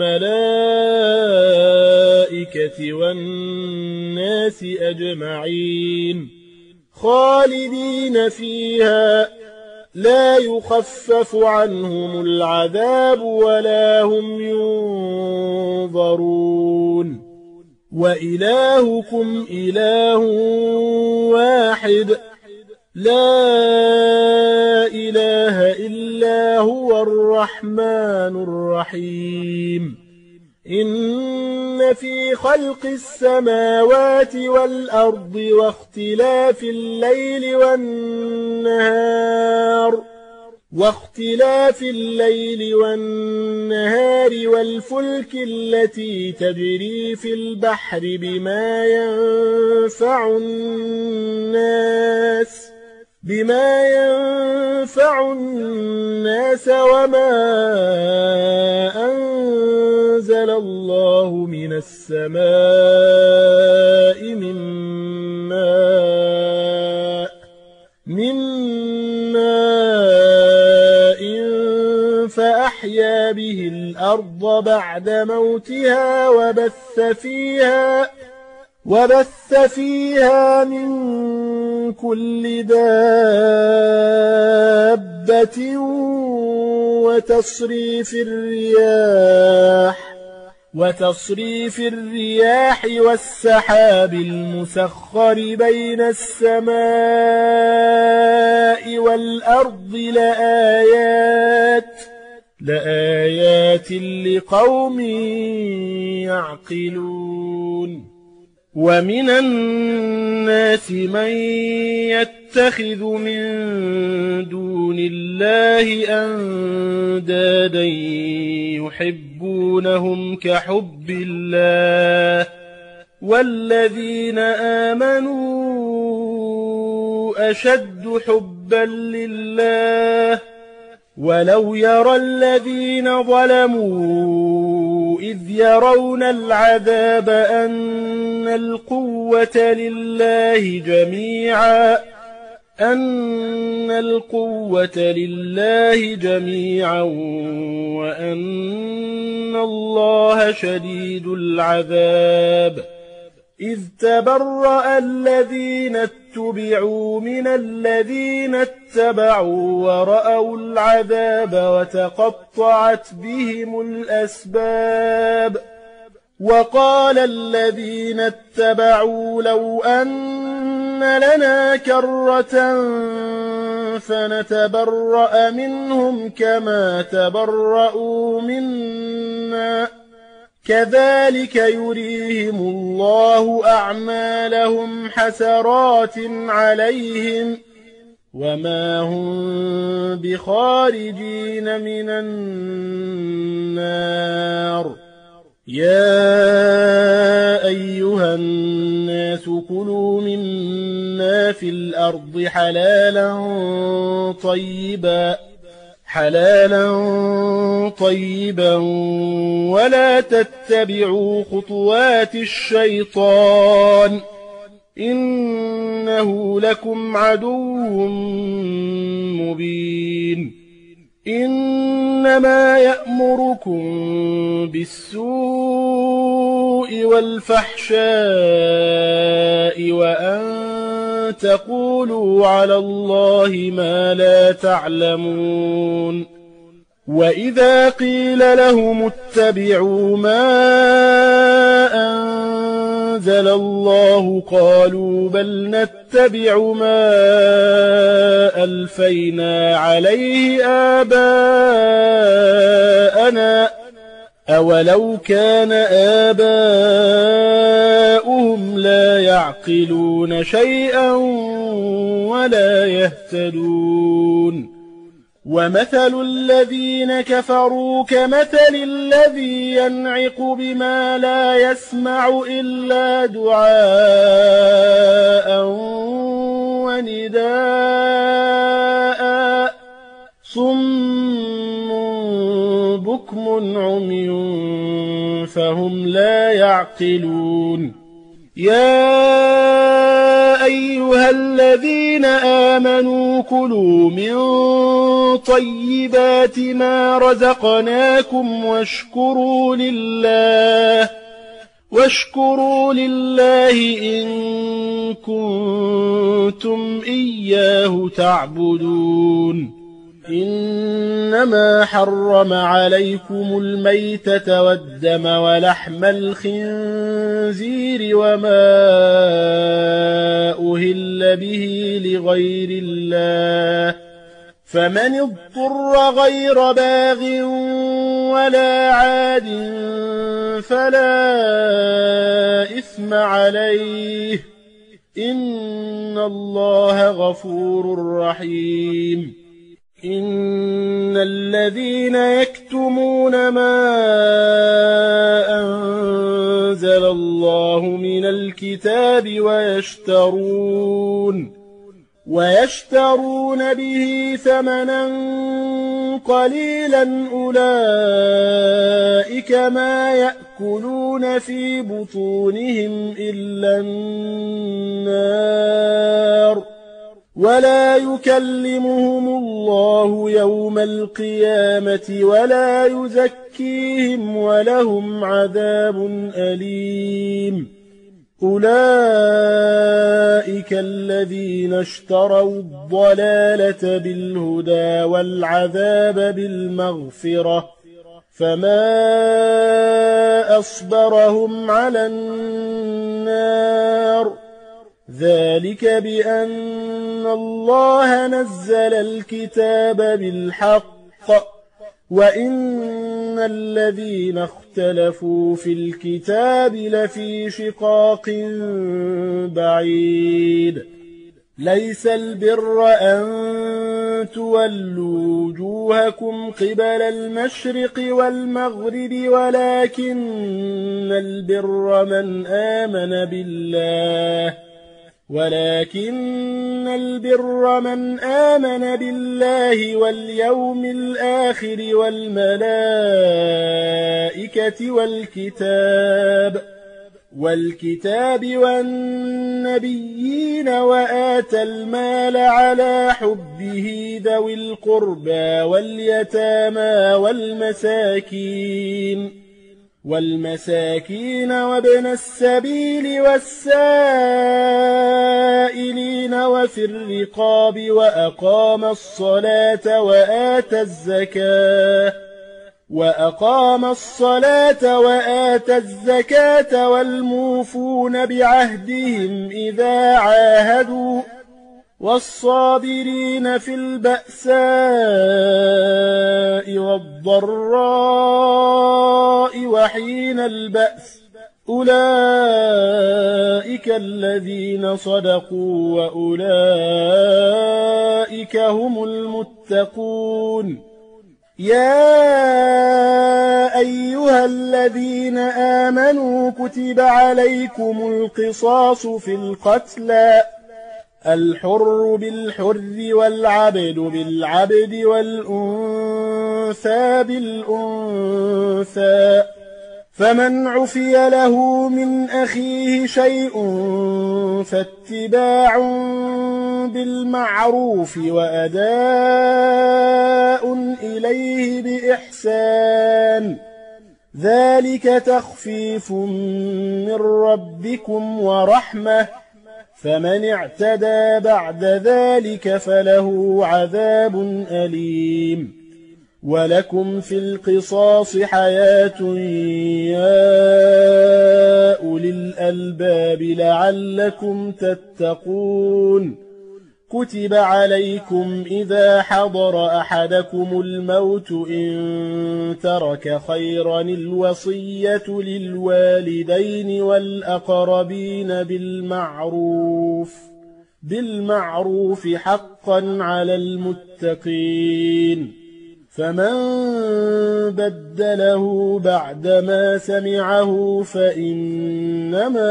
والملائكة والناس أجمعين خالدين فيها لا يخفف عنهم العذاب ولا هم ينظرون وإلهكم إله واحد لا إله إلا هو الرحمن الرحيم إن في خلق السماوات والأرض واختلاف الليل والنهار واختلاف الليل والنهار والفلك التي تجري في البحر بما ينفع الناس بما ينفع الناس وما أنزل الله من السماء من ماء من ماء فأحيا به الأرض بعد موتها وبث فيها وبث فيها من كل دابة وتصريف الرياح وتصريف الرياح والسحاب المسخر بين السماء والأرض لآيات لآيات لقوم يعقلون ومن الناس من يتخذ من دون الله أندادا يحبونهم كحب الله والذين آمنوا أشد حبا لله ولو يرى الذين ظلموا إذ يرون العذاب أن القوة لله جميعا أن القوة لله جميعا وأن الله شديد العذاب إذ تبرأ الذين اتبعوا من الذين اتبعوا ورأوا العذاب وتقطعت بهم الأسباب وقال الذين اتبعوا لو أن لنا كرة فنتبرأ منهم كما تبرأوا منا كذلك يريهم الله أعمالهم حسرات عليهم وما هم بخارجين من النار يا أيها الناس كلوا مما في الأرض حلالا طيبا حلالا طيبا ولا تتبعوا خطوات الشيطان إنه لكم عدو مبين إنما يأمركم بالسوء والفحشاء وأن تقولوا على الله ما لا تعلمون وإذا قيل لهم اتبعوا ما أنزل الله قالوا بل نتبع ما ألفينا عليه آباءنا أولو كان آباؤهم لا يعقلون شيئا ولا يهتدون ومثل الذين كفروا كمثل الذي ينعق بما لا يسمع إلا دعاء ونداء صم بكم عمي فهم لا يعقلون يا أيها الذين آمنوا كلوا من طيبات ما رزقناكم واشكروا لله واشكروا لله إن كنتم إياه تعبدون إنما حرم عليكم الميتة والدم ولحم الخنزير وما أهل به لغير الله فمن اضطر غير باغ ولا عاد فلا إثم عليه إن الله غفور رحيم إن الذين يكتمون ما أنزل الله من الكتاب ويشترون ويشترون به ثمنا قليلا أولئك ما يأكلون في بطونهم إلا النار ولا يكلمهم الله يوم القيامة ولا يزكيهم ولهم عذاب أليم أولئك الذين اشتروا الضلالة بالهدى والعذاب بالمغفرة فما أصبرهم على النار ذلك بأن الله نزل الكتاب بالحق وإن الذين اختلفوا في الكتاب لفي شقاق بعيد ليس البر أن تولوا وجوهكم قبل المشرق والمغرب ولكن البر من آمن بالله ولكن البر من آمن بالله واليوم الآخر والملائكة والكتاب والكتاب والنبيين وآتى المال على حبه ذوي القربى واليتامى والمساكين والمساكين وابن السبيل والسائلين وفي الرقاب وأقام الصلاة وآتى الزكاة وأقام الصلاة وآتى الزكاة والموفون بعهدهم إذا عاهدوا والصابرين في البأساء والضراء وحين البأس أولئك الذين صدقوا وأولئك هم المتقون يا أيها الذين آمنوا كتب عليكم القصاص في القتلى الحر بالحر والعبد بالعبد والأنثى بالأنثى فمن عفي له من أخيه شيء فاتباع بالمعروف وأداء إليه بإحسان ذلك تخفيف من ربكم ورحمة فمن اعتدى بعد ذلك فله عذاب أليم ولكم في القصاص حياة يا أولي الألباب لعلكم تتقون كتب عليكم إذا حضر أحدكم الموت إن ترك خيرا الوصية للوالدين والأقربين بالمعروف بالمعروف حقا على المتقين. فمن بدله بعدما سمعه فإنما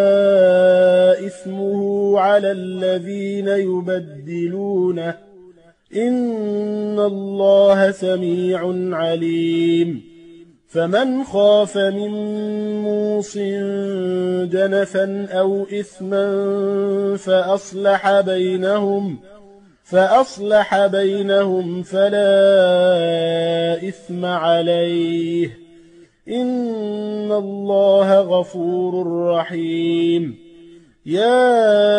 إثمه على الذين يبدلونه إن الله سميع عليم. فمن خاف من موص جنفا أو إثما فأصلح بينهم فأصلح بينهم فلا إثم عليه إن الله غفور رحيم. يا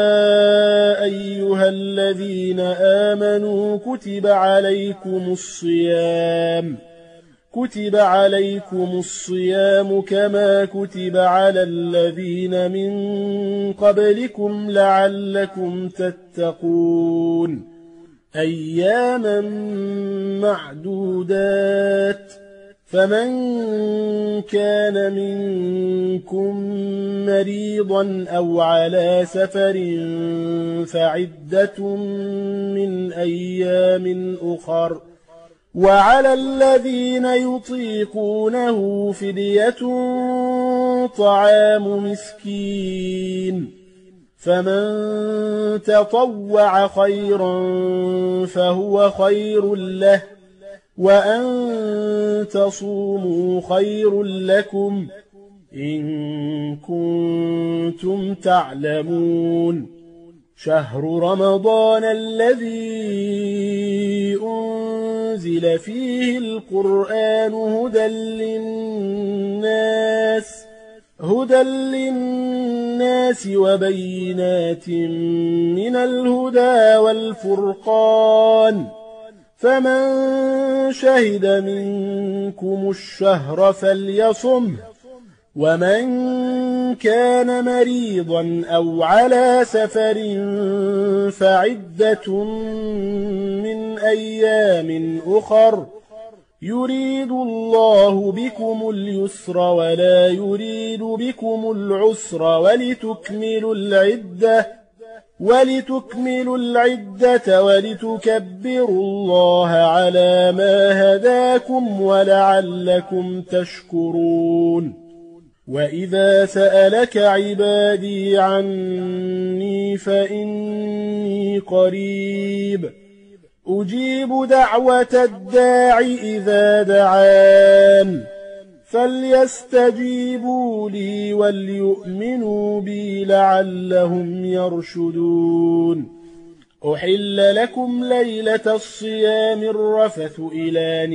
أيها الذين آمنوا كتب عليكم الصيام كتب عليكم الصيام كما كتب على الذين من قبلكم لعلكم تتقون أياما معدودات. فمن كان منكم مريضا أو على سفر فعدة من أيام أخر وعلى الذين يطيقونه فدية طعام مسكين فمن تطوع خيرا فهو خير له وأن تصوموا خير لكم إن كنتم تعلمون. شهر رمضان الذي أنزل فيه القرآن هدى للناس هدى للناس وبينات من الهدى والفرقان فمن شهد منكم الشهر فليصمه ومن كان مريضا أو على سفر فعدة من أيام أخر يريد الله بكم اليسر ولا يريد بكم العسر ولتكملوا العدة ولتكملوا العدة ولتكبروا الله على ما هداكم ولعلكم تشكرون. وإذا سألك عبادي عني فإني قريب أجيب دعوة الداع إذا دعان فليستجيبوا لي وليؤمنوا بي لعلهم يرشدون. أحل لكم ليلة الصيام الرفث إلى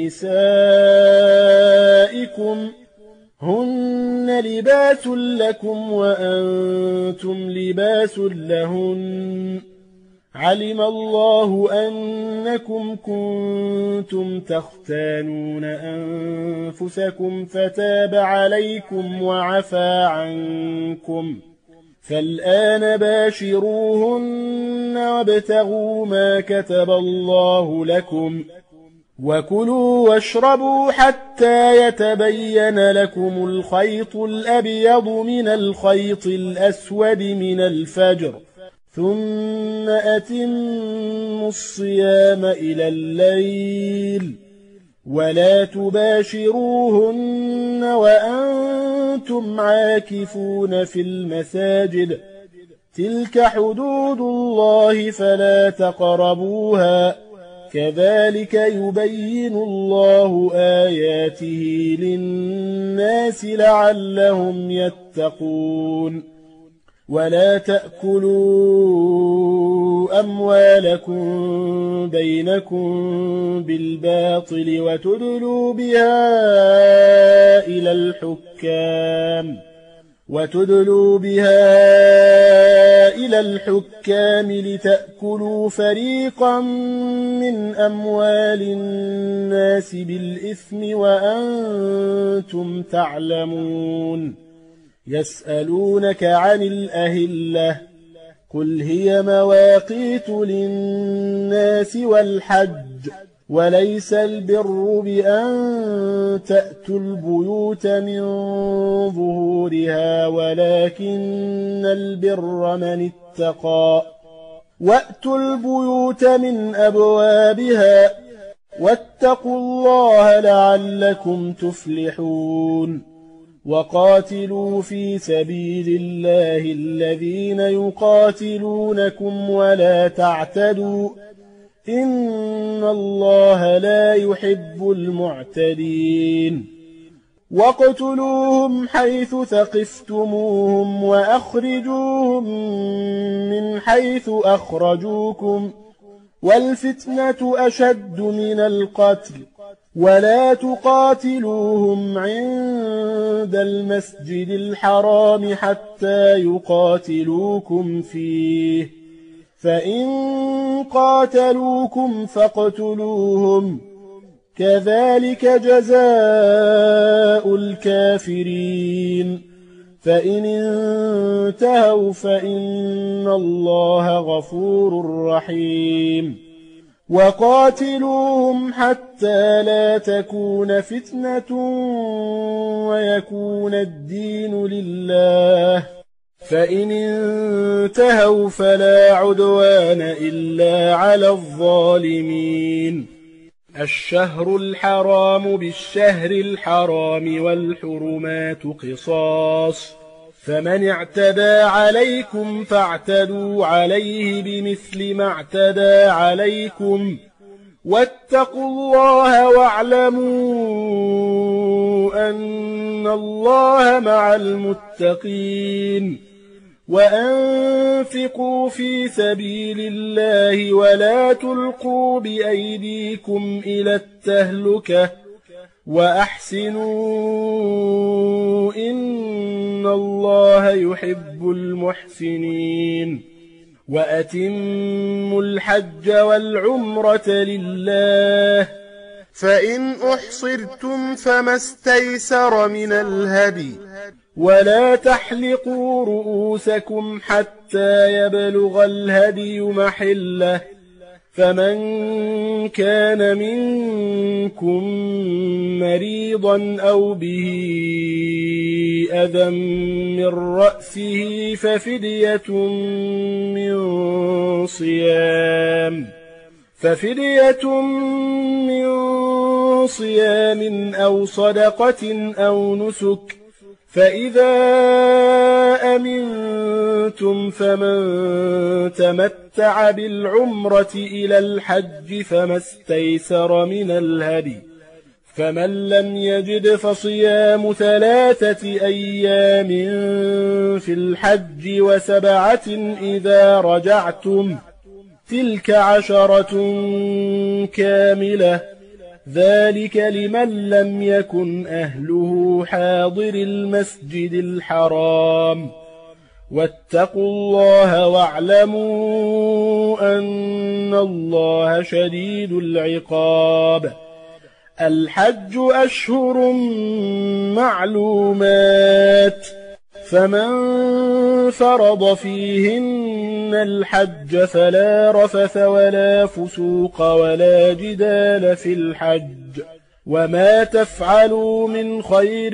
نسائكم هن لباس لكم وأنتم لباس لهن علم الله أنكم كنتم تختانون أنفسكم فتاب عليكم وعفى عنكم فالآن باشروهن وابتغوا ما كتب الله لكم وكلوا واشربوا حتى يتبين لكم الخيط الأبيض من الخيط الأسود من الفجر ثم أتموا الصيام إلى الليل ولا تباشروهن وأنتم عاكفون في المساجد تلك حدود الله فلا تقربوها كذلك يبين الله آياته للناس لعلهم يتقون. ولا تأكلوا أموالكم بينكم بالباطل وتدلوا بها إلى الحكام وتدلوا بها إلى الحكام لتأكلوا فريقا من أموال الناس بالإثم وأنتم تعلمون. يسألونك عن الأهلة قل هي مواقيت للناس والحج وليس البر بأن تأتوا البيوت من ظهورها ولكن البر من اتقى وأتوا البيوت من أبوابها واتقوا الله لعلكم تفلحون وقاتلوا في سبيل الله الذين يقاتلونكم ولا تعتدوا إن الله لا يحب المعتدين واقتلوهم حيث ثقفتموهم وأخرجوهم من حيث أخرجوكم والفتنة أشد من القتل ولا تقاتلوهم عند المسجد الحرام حتى يقاتلوكم فيه فإن قاتلوكم فاقتلوهم كذلك جزاء الكافرين فإن انتهوا فإن الله غفور رحيم وقاتلوهم حتى لا تكون فتنة ويكون الدين لله فإن انتهوا فلا عدوان إلا على الظالمين الشهر الحرام بالشهر الحرام والحرمات قصاص فمن اعتدى عليكم فاعتدوا عليه بمثل ما اعتدى عليكم واتقوا الله واعلموا أن الله مع المتقين وأنفقوا في سبيل الله ولا تلقوا بأيديكم إلى التهلكة وأحسنوا إن الله يحب المحسنين وأتموا الحج والعمرة لله فإن أحصرتم فما استيسر من الهدي ولا تحلقوا رؤوسكم حتى يبلغ الهدي محله فمن كان منكم مريضا أو به أذى من رأسه ففدية من صيام ففدية من صيام أو صدقة أو نسك فإذا أمنتم فمن تمتع بالعمرة إلى الحج فما استيسر من الهدي فمن لم يجد فصيام ثلاثة أيام في الحج وسبعة إذا رجعتم تلك عشرة كاملة ذلك لمن لم يكن أهله حاضر المسجد الحرام واتقوا الله واعلموا أن الله شديد العقاب الحج أشهر معلومات فمن فرض فيهن الحج فلا رفث ولا فسوق ولا جدال في الحج وما تفعلوا من خير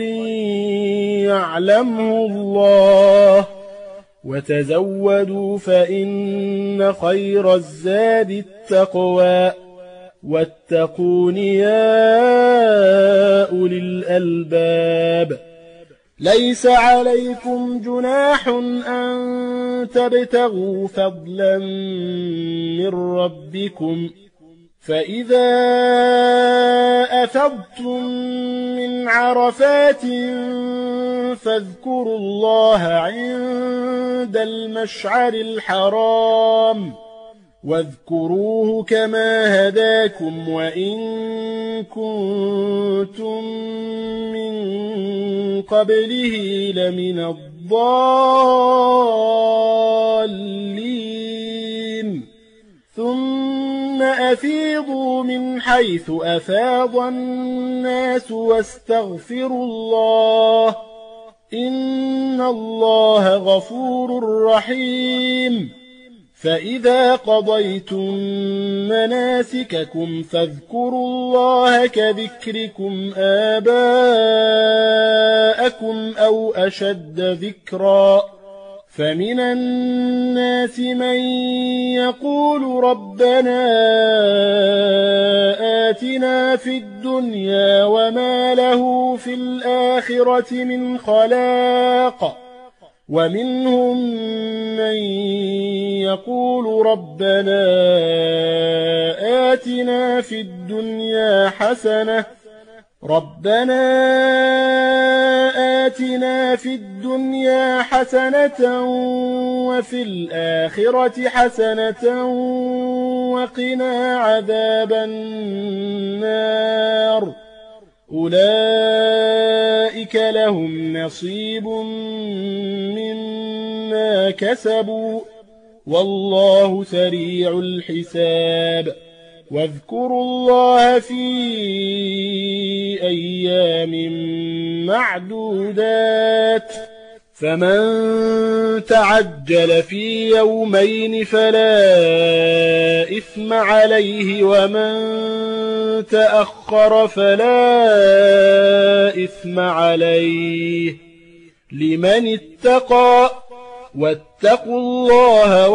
يعلمه الله وتزودوا فإن خير الزاد التقوى واتقون يا أولي الألباب ليس عليكم جناح أن تبتغوا فضلا من ربكم فإذا أفضتم من عرفات فاذكروا الله عند المشعر الحرام واذكروه كما هداكم وإن كنتم من قبله لمن الضالين ثم أفيضوا من حيث أفاض الناس واستغفروا الله إن الله غفور رحيم فإذا قضيتم مناسككم فاذكروا الله كذكركم آباءكم أو أشد ذكرا فمن الناس من يقول ربنا آتنا في الدنيا وما له في الآخرة من خلاق ومنهم من يقول ربنا آتنا في الدنيا حسنة ربنا آتنا في الدنيا حسنة وفي الآخرة حسنة وقنا عذاب النار أولئك لهم نصيب مما كسبوا والله سريع الحساب واذكروا الله في أيام معدودات فمن تعجل في يومين فلا إثم عليه ومن تأخر فلا إثم عليه لمن اتقى واتقوا الله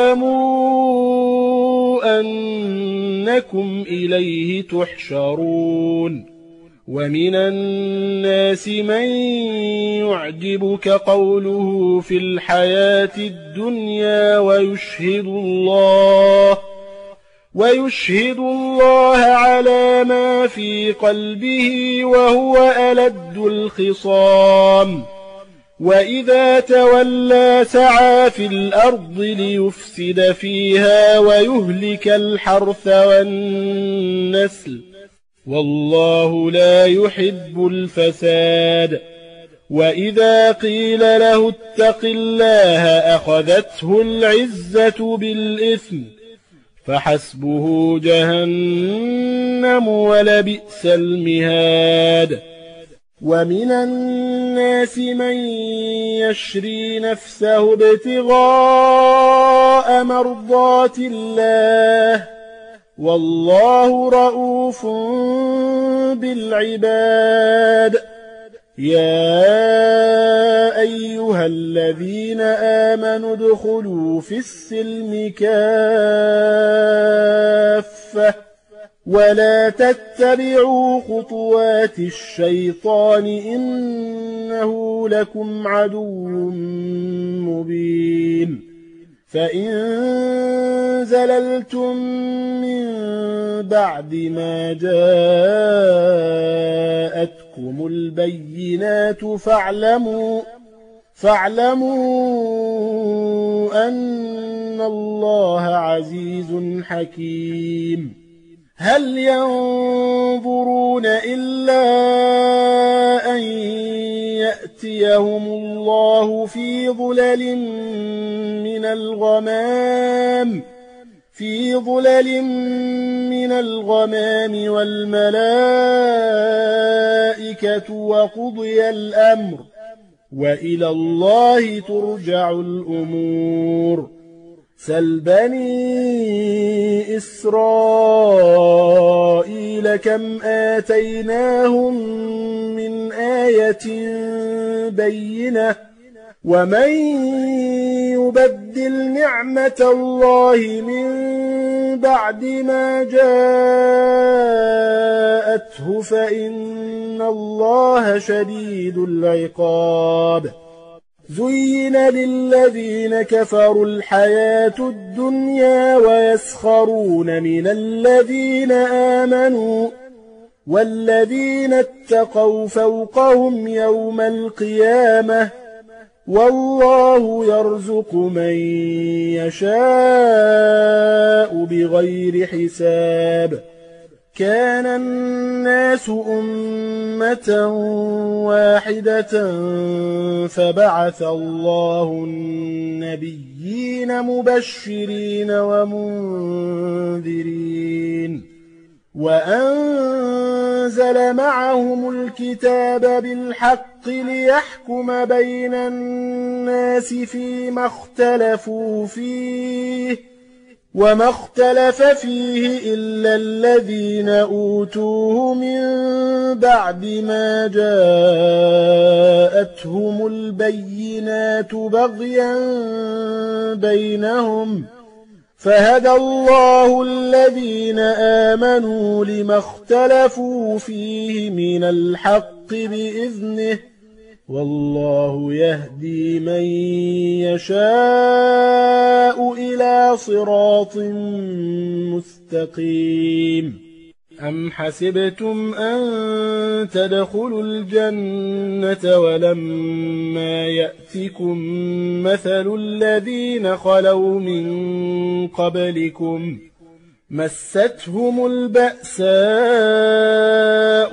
واعلموا أنكم إليه تحشرون ومن الناس من يعجبك قوله في الحياة الدنيا ويشهد الله ويشهد الله على ما في قلبه وهو ألد الخصام وإذا تولى سعى في الأرض ليفسد فيها ويهلك الحرث والنسل والله لا يحب الفساد وإذا قيل له اتق الله أخذته العزة بالإثم فحسبه جهنم ولبئس المهاد ومن الناس من يشري نفسه ابتغاء مرضات الله والله رؤوف بالعباد يا أيها الذين آمنوا ادخلوا في السلم كافة ولا تتبعوا خطوات الشيطان إنه لكم عدو مبين فإن زللتم من بعد ما جاءتكم البينات فاعلموا فاعلموا أن الله عزيز حكيم هل ينظرون إلا أن يأتيهم الله في ظلل من الغمام في ظلل من الغمام والملائكة وقضي الأمر وإلى الله ترجع الأمور سل بني إسرائيل كم آتيناهم من آية بينة ومن يبدل نعمة الله من بعد ما جاءته فإن الله شديد العقاب زين للذين كفروا الحياة الدنيا ويسخرون من الذين آمنوا والذين اتقوا فوقهم يوم القيامة والله يرزق من يشاء بغير حساب كان الناس أمة واحدة فبعث الله النبيين مبشرين ومنذرين وأنزل معهم الكتاب بالحق ليحكم بين الناس فيما اختلفوا فيه وما اختلف فيه إلا الذين أوتوه من بعد ما جاءتهم البينات بغيا بينهم فهدى الله الذين آمنوا لما اختلفوا فيه من الحق بإذنه والله يهدي من يشاء إلى صراط مستقيم. أم حسبتم أن تدخلوا الجنة ولما يأتكم مثل الذين خلوا من قبلكم مستهم البأساء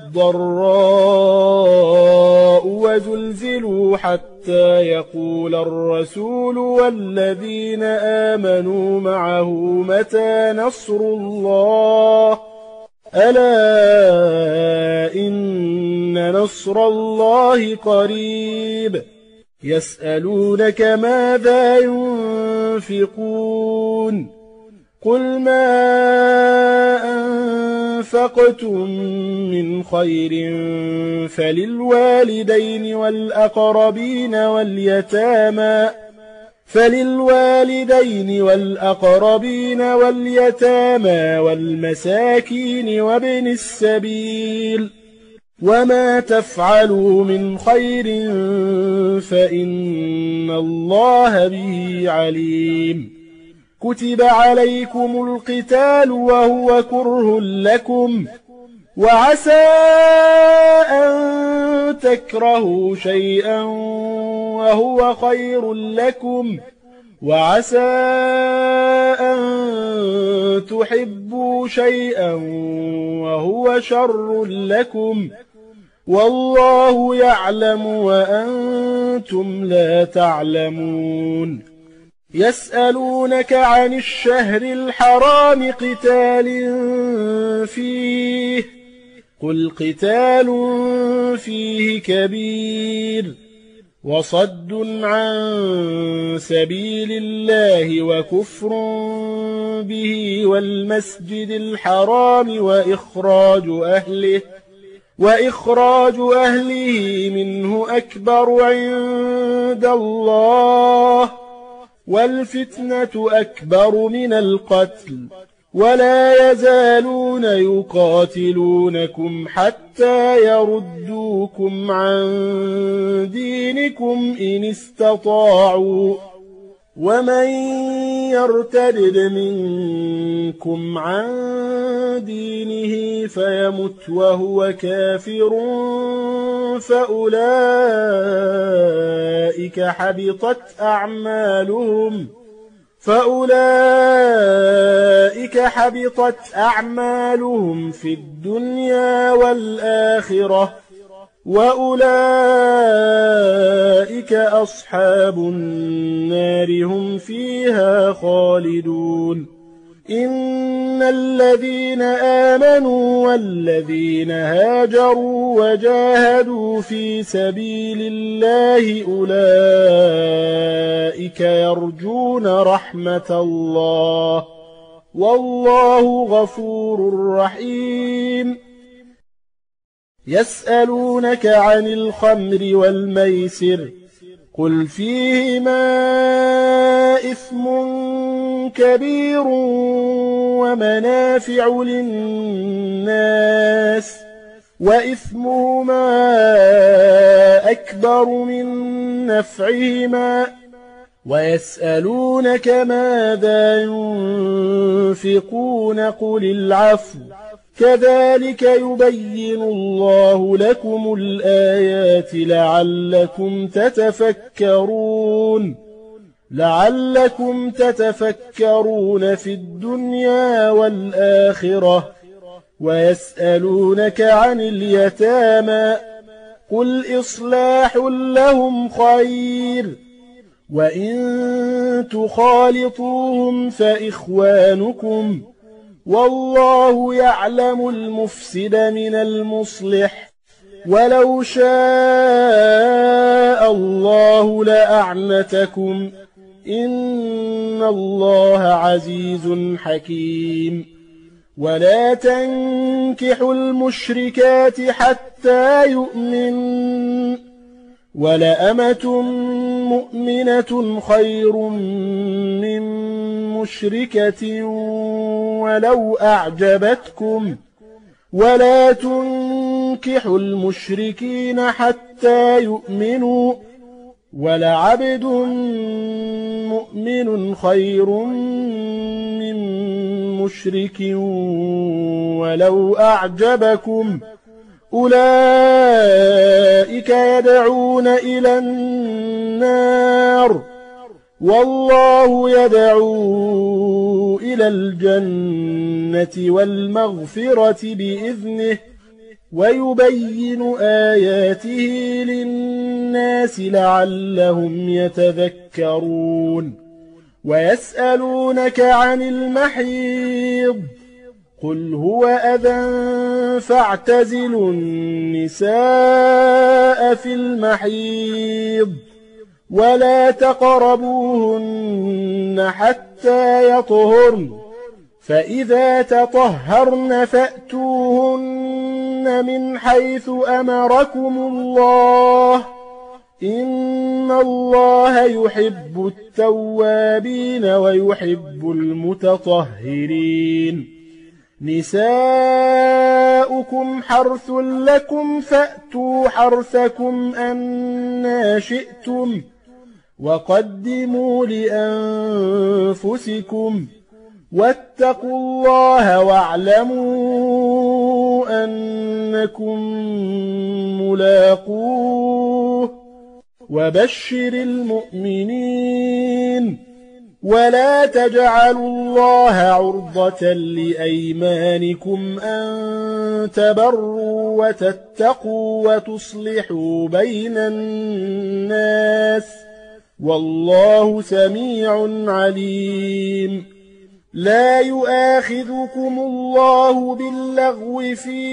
والضراء وزلزلوا حتى يقول الرسول والذين آمنوا معه متى نصر الله ألا إن نصر الله قريب. يسألونك ماذا ينفقون قل ما أنفقتم من خير فللوالدين والأقربين واليتامى فللوالدين والأقربين واليتامى والمساكين وابن السبيل وما تفعلوا من خير فإن الله به عليم. كتب عليكم القتال وهو كره لكم وعسى أن تكرهوا شيئا وهو خير لكم وعسى أن تحبوا شيئا وهو شر لكم والله يعلم وأنتم لا تعلمون. يسألونك عن الشهر الحرام قتال فيه قل قتال فيه كبير وصد عن سبيل الله وكفر به والمسجد الحرام وإخراج أهله وإخراج أهله منه أكبر عند الله والفتنة أكبر من القتل ولا يزالون يقاتلونكم حتى يردوكم عن دينكم إن استطاعوا ومن يرتد منكم عن دينه فيمت وهو كافر فأولئك حبطت أعمالهم فأولئك حبطت أعمالهم في الدنيا والآخرة وأولئك أصحاب النار هم فيها خالدون. إن الذين آمنوا والذين هاجروا وجاهدوا في سبيل الله أولئك يرجون رحمة الله والله غفور رحيم. يسألونك عن الخمر والميسر قل فيهما إثم كبير ومنافع للناس وإثمهما أكبر من نفعهما ويسألونك ماذا ينفقون قل العفو كذلك يبين الله لكم الآيات لعلكم تتفكرون لعلكم تتفكرون في الدنيا والآخرة. ويسألونك عن اليتامى قل إصلاح لهم خير وإن تخالطوهم فإخوانكم والله يعلم المفسد من المصلح ولو شاء الله لأعنتكم إن الله عزيز حكيم ولا تنكحوا المشركات حتى يؤمنوا ولأمة مؤمنة خير من مشركة ولو أعجبتكم ولا تنكحوا المشركين حتى يؤمنوا ولعبد مؤمن خير من مشرك ولو أعجبكم أولئك يدعون إلى النار والله يدعو إلى الجنة والمغفرة بإذنه ويبين آياته للناس لعلهم يتذكرون ويسألونك عن المحيض قل هو أذى فاعتزلوا النساء في المحيض ولا تقربوهن حتى يطهرن فإذا تطهرن فأتوهن من حيث أمركم الله إن الله يحب التوابين ويحب المتطهرين نساؤكم حرث لكم فأتوا حرثكم أنى شئتم وقدموا لأنفسكم واتقوا الله واعلموا أنكم ملاقوه وبشر المؤمنين ولا تجعلوا الله عرضة لأيمانكم أن تبروا وتتقوا وتصلحوا بين الناس والله سميع عليم لا يؤاخذكم الله باللغو في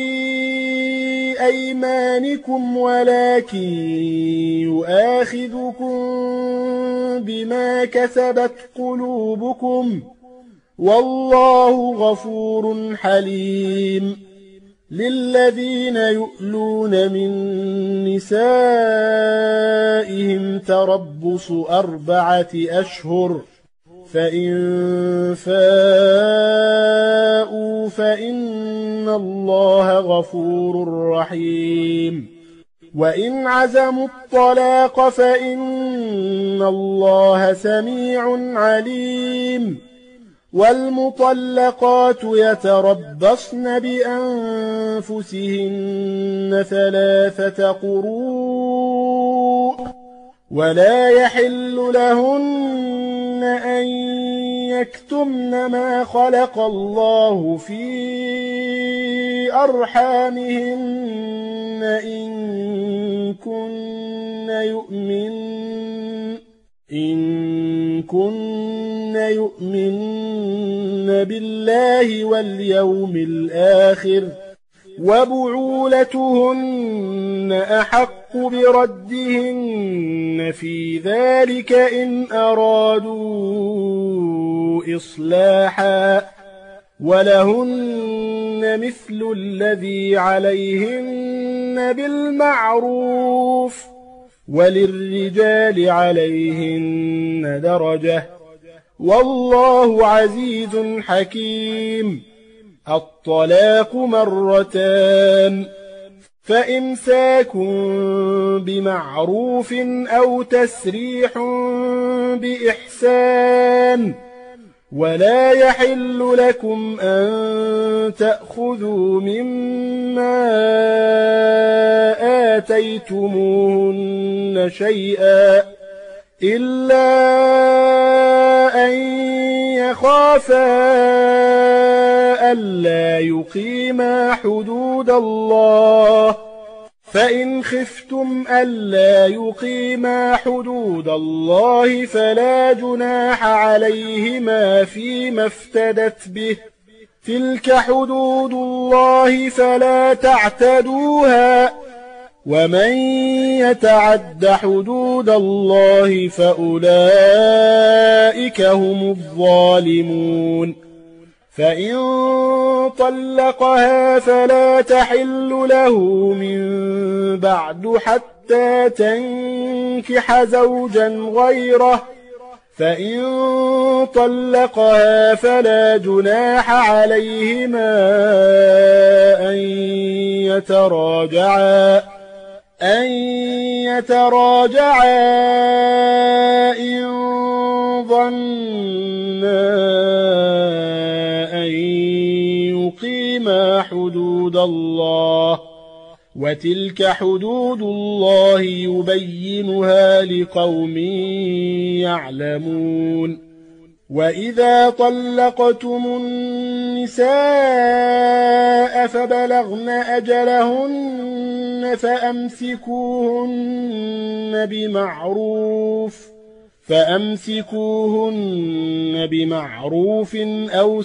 أيمانكم ولكن يؤاخذكم بما كسبت قلوبكم والله غفور حليم للذين يؤلون من نسائهم تربص أربعة أشهر فإن فاءوا فإن الله غفور رحيم وإن عزموا الطلاق فإن الله سميع عليم والمطلقات يتربصن بأنفسهن ثلاثة قروء ولا يحل لهن أن يكتمن ما خلق الله في أرحامهن إن كن يؤمن إن كن يؤمن بالله واليوم الآخر وبعولتهن أحق بردهن في ذلك إن أرادوا إصلاحا ولهن مثل الذي عليهن بالمعروف وللرجال عليهن درجة والله عزيز حكيم الطلاق مرتان فإمساك بمعروف أو تسريح بإحسان ولا يحل لكم أن تأخذوا مما آتيتموهن شيئا إلا أن يخافا ألا يقيما حدود الله فإن خفتم ألا يقيما حدود الله فلا جناح عليهما فيما افتدت به تلك حدود الله فلا تعتدوها ومن يتعد حدود الله فأولئك هم الظالمون. فإن طلقها فلا تحل له من بعد حتى تنكح زوجا غيره، فإن طلقها فلا جناح عليهما أن يتراجعا أن يتراجعا إن ظنا أن يقيما حدود الله، وتلك حدود الله يبينها لقوم يعلمون. وإذا طلقتم النساء فبلغن أجلهن فأمسكوهن بمعروف فأمسكوهن بمعروف أو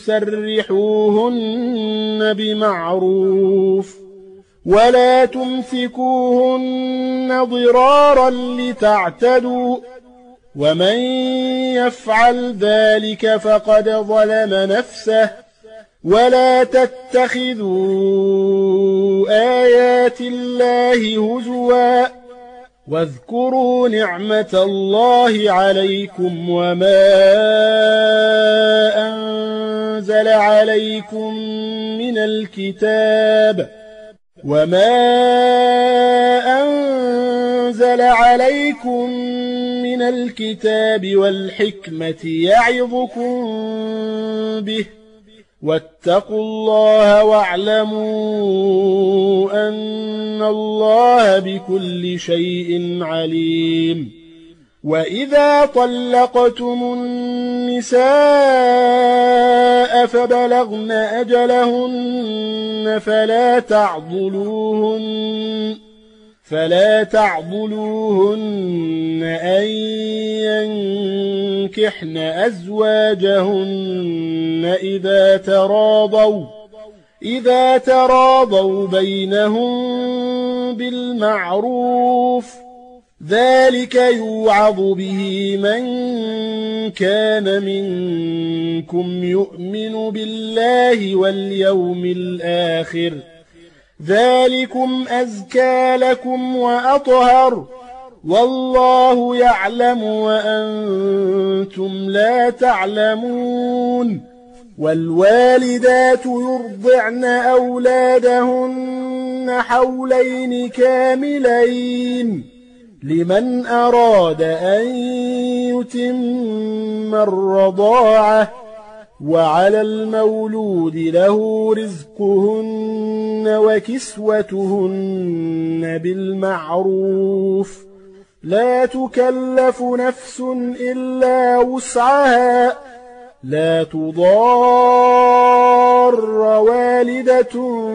سرحوهن بمعروف، ولا تمسكوهن ضرارا لتعتدوا، ومن يفعل ذلك فقد ظلم نفسه. ولا تتخذوا آيات الله هزوا، واذكروا نعمة الله عليكم وما أنزل عليكم من الكتاب وما أنزل عليكم من الكتاب والحكمة يعظكم به، واتقوا الله واعلموا أن الله بكل شيء عليم. وإذا طلقتم النساء فبلغن أجلهن فلا تعضلوهن فلا تعضلوهن أن ينكحن أزواجهن إذا تراضوا إذا تراضوا بينهم بالمعروف، ذلك يوعظ به من كان منكم يؤمن بالله واليوم الآخر، ذلكم أزكى لكم وأطهر، والله يعلم وأنتم لا تعلمون. والوالدات يرضعن أولادهن حولين كاملين لمن أراد أن يتم الرضاعة، وعلى المولود له رزقهن وكسوتهن بالمعروف، لا تكلف نفس إلا وسعها، لا تضار والدة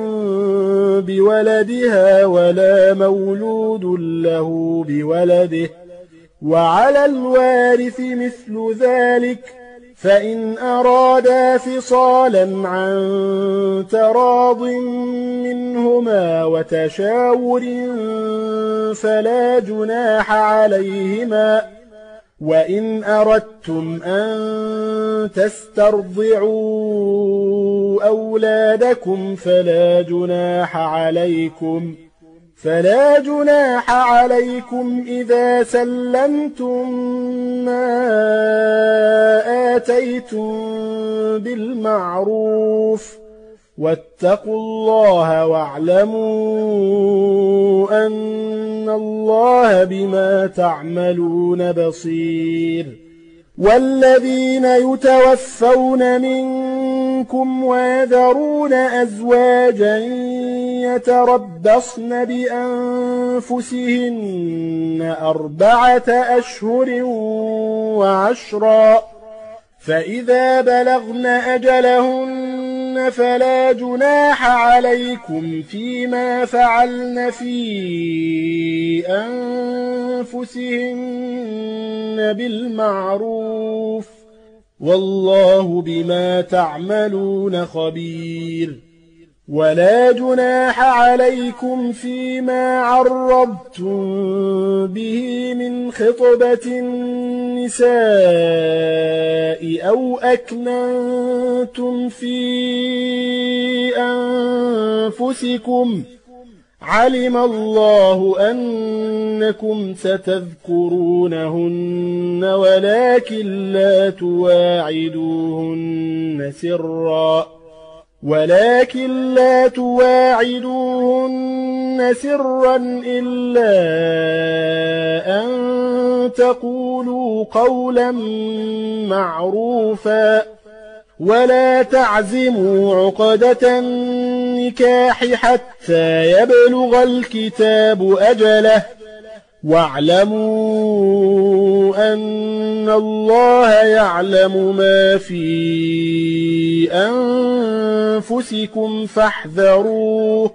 بولدها ولا مولود له بولده، وعلى الوارث مثل ذلك، فإن أرادا فصالا عن تراض منهما وتشاور فلا جناح عليهما. وإن أردتم أن تسترضعوا أولادكم فلا جناح عليكم فلا جناح عليكم إذا سلمتم ما آتيتم بالمعروف، واتقوا الله واعلموا أن الله بما تعملون بصير. والذين يتوفون منكم ويذرون أزواجا يتربصن بأنفسهن أربعة أشهر وعشرا، فإذا بلغن أجلهن فلا جناح عليكم فيما فعلن في أنفسهن بالمعروف، والله بما تعملون خبير. ولا جناح عليكم فيما عرضتم به من خطبة النساء أو أكننتم في أنفسكم علم الله أنكم ستذكرونهن ولكن لا تواعدوهن سرا ولكن لا تواعدوهن سرا إلا أن تقولوا قولا معروفا ولا تعزموا عقدة النكاح حتى يبلغ الكتاب أجله واعلموا أن الله يعلم ما في أنفسكم فاحذروه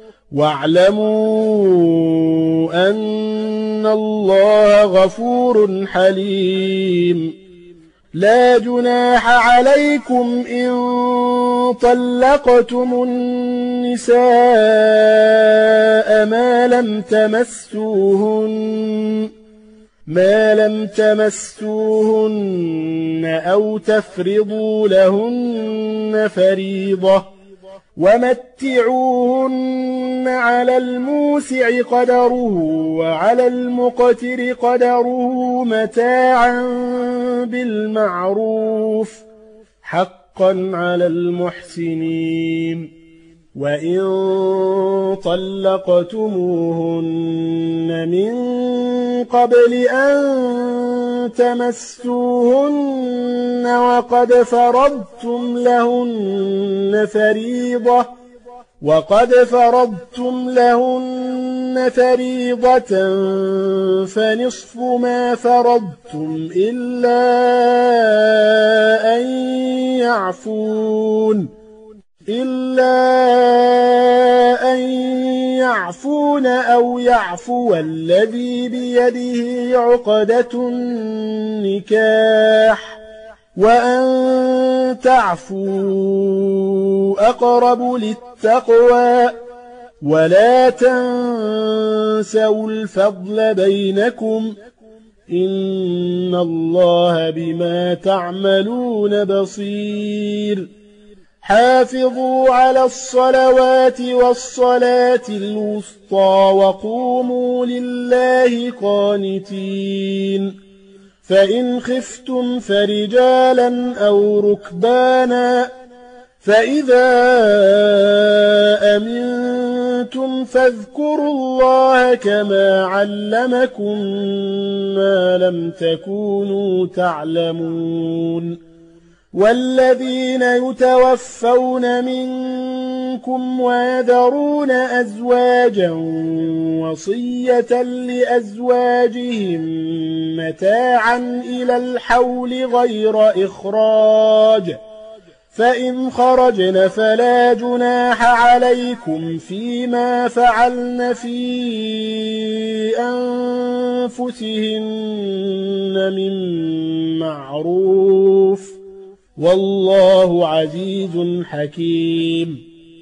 واعلموا أن الله غفور حليم لا جناح عليكم إن طلقتم النساء ما لم تمسوهن ما لم تمسوهن أو تفرضوا لهن فريضة ومتعوهن على الموسع قدره وعلى المقتر قدره متاعا بالمعروف حقا على المحسنين وإن طلقتموهن من قبل أن تمسوهن وقد فرضتم لهن فريضة وقد فرضتم لهن فريضة فنصف ما فرضتم إلا أن يعفون إلا أن يعفون أو يعفو الذي بيده عقدة النكاح وأن تعفوا أقرب للتقوى ولا تنسوا الفضل بينكم إن الله بما تعملون بصير حافظوا على الصلوات والصلاة الوسطى وقوموا لله قانتين فإن خفتم فرجالا أو ركبانا فإذا أمنتم فاذكروا الله كما علمكم ما لم تكونوا تعلمون والذين يتوفون منكم ويذرون أزواجا وصية لأزواجهم متاعا إلى الحول غير إخراج فإن خرجن فلا جناح عليكم فيما فعلن في أنفسهن من معروف والله عزيز حكيم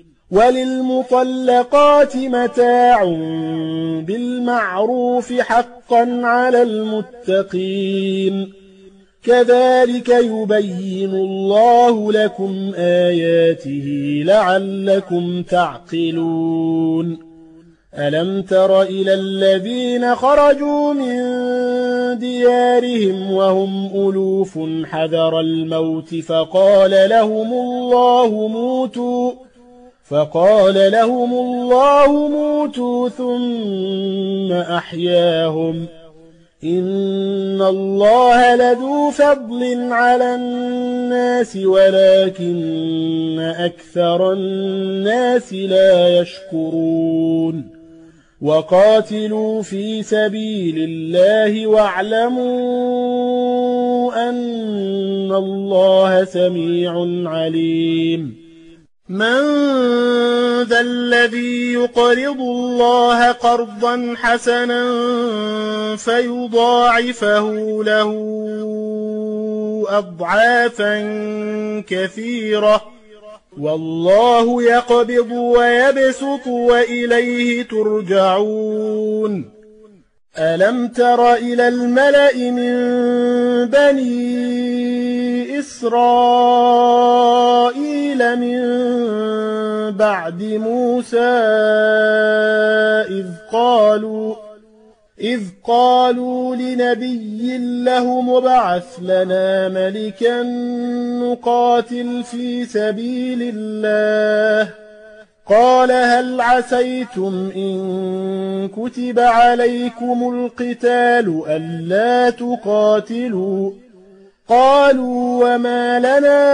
وللمطلقات متاع بالمعروف حقا على المتقين كذلك يبين الله لكم آياته لعلكم تعقلون ألم تر إلى الذين خرجوا من ديارهم وهم ألوف حذر الموت فقال لهم الله موتوا فقال لهم الله موتوا ثم أحياهم إن الله لذو فضل على الناس ولكن أكثر الناس لا يشكرون وقاتلوا في سبيل الله واعلموا أن الله سميع عليم من ذا الذي يقرض الله قرضا حسنا فيضاعفه له أضعافا كثيرة والله يقبض ويبسط وإليه ترجعون ألم تر إلى الملأ من بني إسرائيل من بعد موسى إذ قالوا إذ قالوا لنبي لهم ابعث لنا ملكا نقاتل في سبيل الله قال هل عسيتم إن كتب عليكم القتال ألا تقاتلوا قالوا وما لنا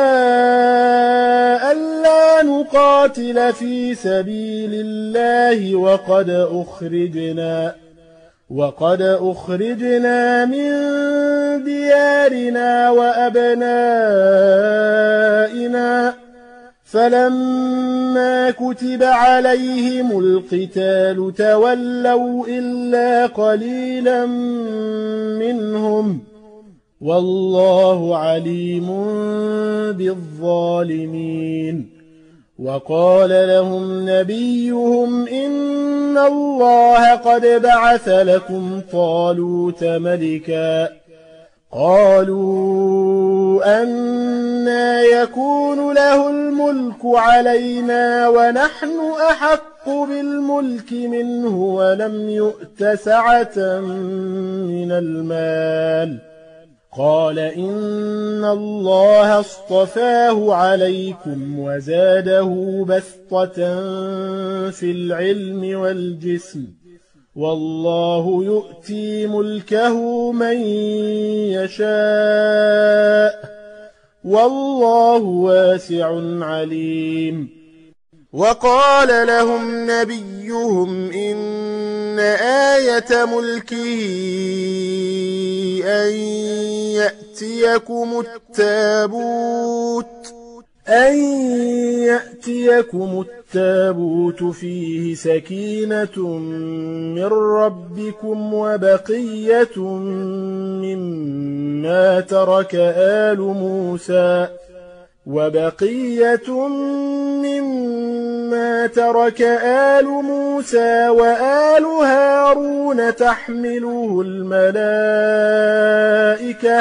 ألا نقاتل في سبيل الله وقد أخرجنا وقد أخرجنا من ديارنا وأبنائنا فلما كتب عليهم القتال تولوا إلا قليلا منهم والله عليم بالظالمين وقال لهم نبيهم إن الله قد بعث لكم طالوت ملكا قالوا أنى يكون له الملك علينا ونحن أحق بالملك منه ولم يؤت سعة من المال قال إن الله اصطفاه عليكم وزاده بسطة في العلم والجسم والله يؤتي ملكه من يشاء والله واسع عليم وقال لهم نبيهم إن آية ملكه أن يأتيكم التابوت أن يأتيكم التابوت فيه سكينة من ربكم وبقية مما ترك آل موسى وبقية مما ترك آل موسى وآل هارون تحمله الملائكة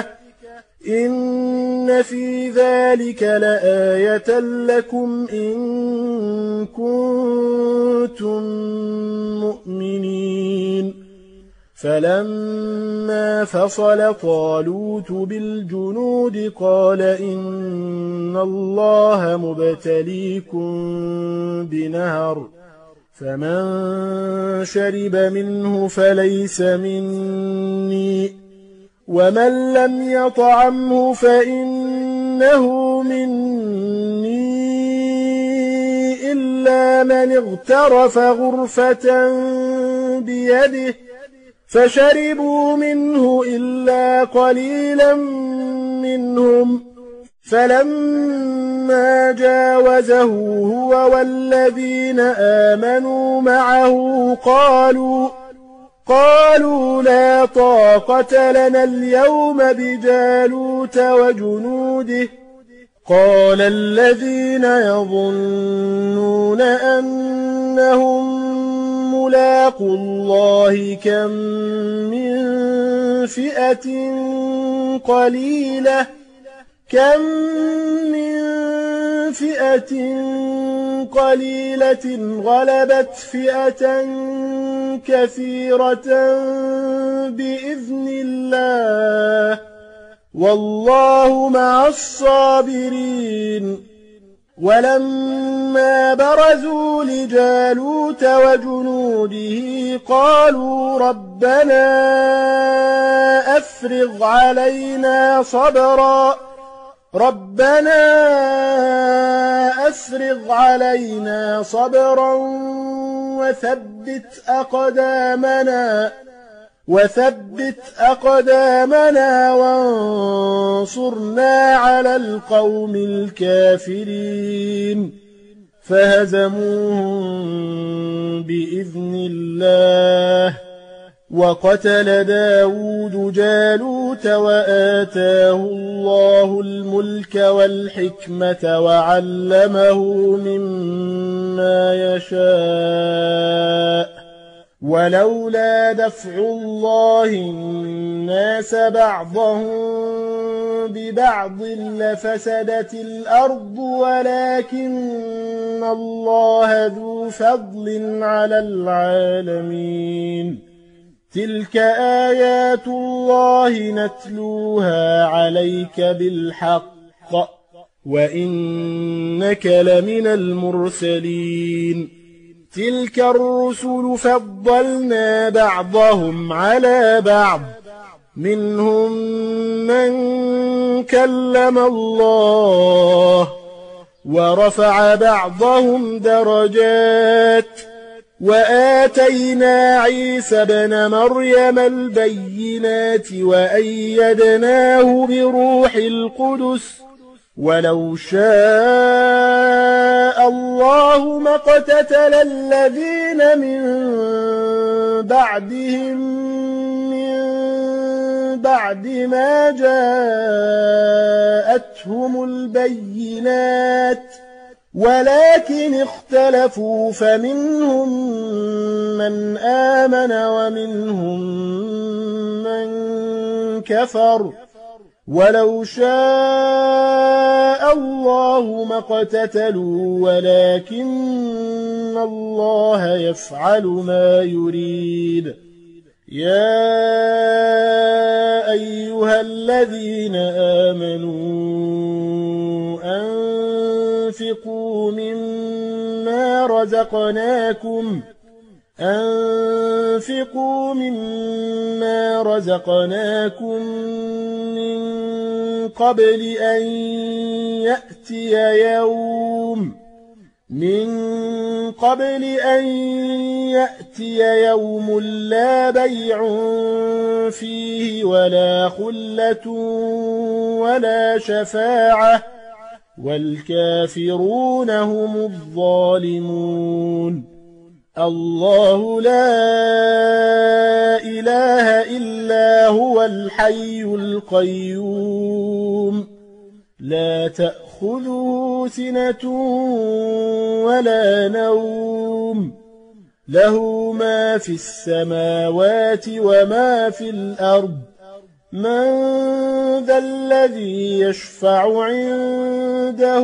إن في ذلك لآية لكم إن كنتم مؤمنين فلما فصل طالوت بالجنود قال إن الله مبتليكم بنهر فمن شرب منه فليس مني ومن لم يطعمه فإنه مني إلا من اغترف غرفة بيده فشربوا منه إلا قليلا منهم فلما جاوزه هو والذين آمنوا معه قالوا قالوا لا طاقة لنا اليوم بجالوت وجنوده قال الذين يظنون أنهم ملاقوا الله كم من فئة قليلة كم من فئة قليلة غلبت فئة كثيرة بإذن الله والله مع الصابرين ولما برزوا لجالوت وجنوده قالوا ربنا أفرغ علينا صبرا ربنا أفرغ علينا صبرا وثبت أقدامنا وثبت أقدامنا وانصرنا على القوم الكافرين فهزموهم بإذن الله وقتل داود جالوت وآتاه الله الملك والحكمة وعلمه مما يشاء ولولا دفع الله الناس بعضهم ببعض لفسدت الأرض ولكن الله ذو فضل على العالمين تلك آيات الله نتلوها عليك بالحق وإنك لمن المرسلين تلك الرسل فضلنا بعضهم على بعض منهم من كلم الله ورفع بعضهم درجات وآتينا عيسى ابن مريم البينات وأيدناه بروح القدس ولو شاء الله ما اقتتل الذين من بعدهم من بعد ما جاءتهم البينات ولكن اختلفوا فمنهم من آمن ومنهم من كفر ولو شاء الله ما اقتتلوا ولكن الله يفعل ما يريد يا أيها الذين آمنوا أنفقوا مما رزقناكم أنفقوا مما رزقناكم من قبل أن يأتي يوم من قبل أن يأتي يوم لا بيع فيه ولا خلة ولا شفاعة والكافرون هم الظالمون الله لا إله إلا هو الحي القيوم لا تأخذه سنة ولا نوم له ما في السماوات وما في الأرض من ذا الذي يشفع عنده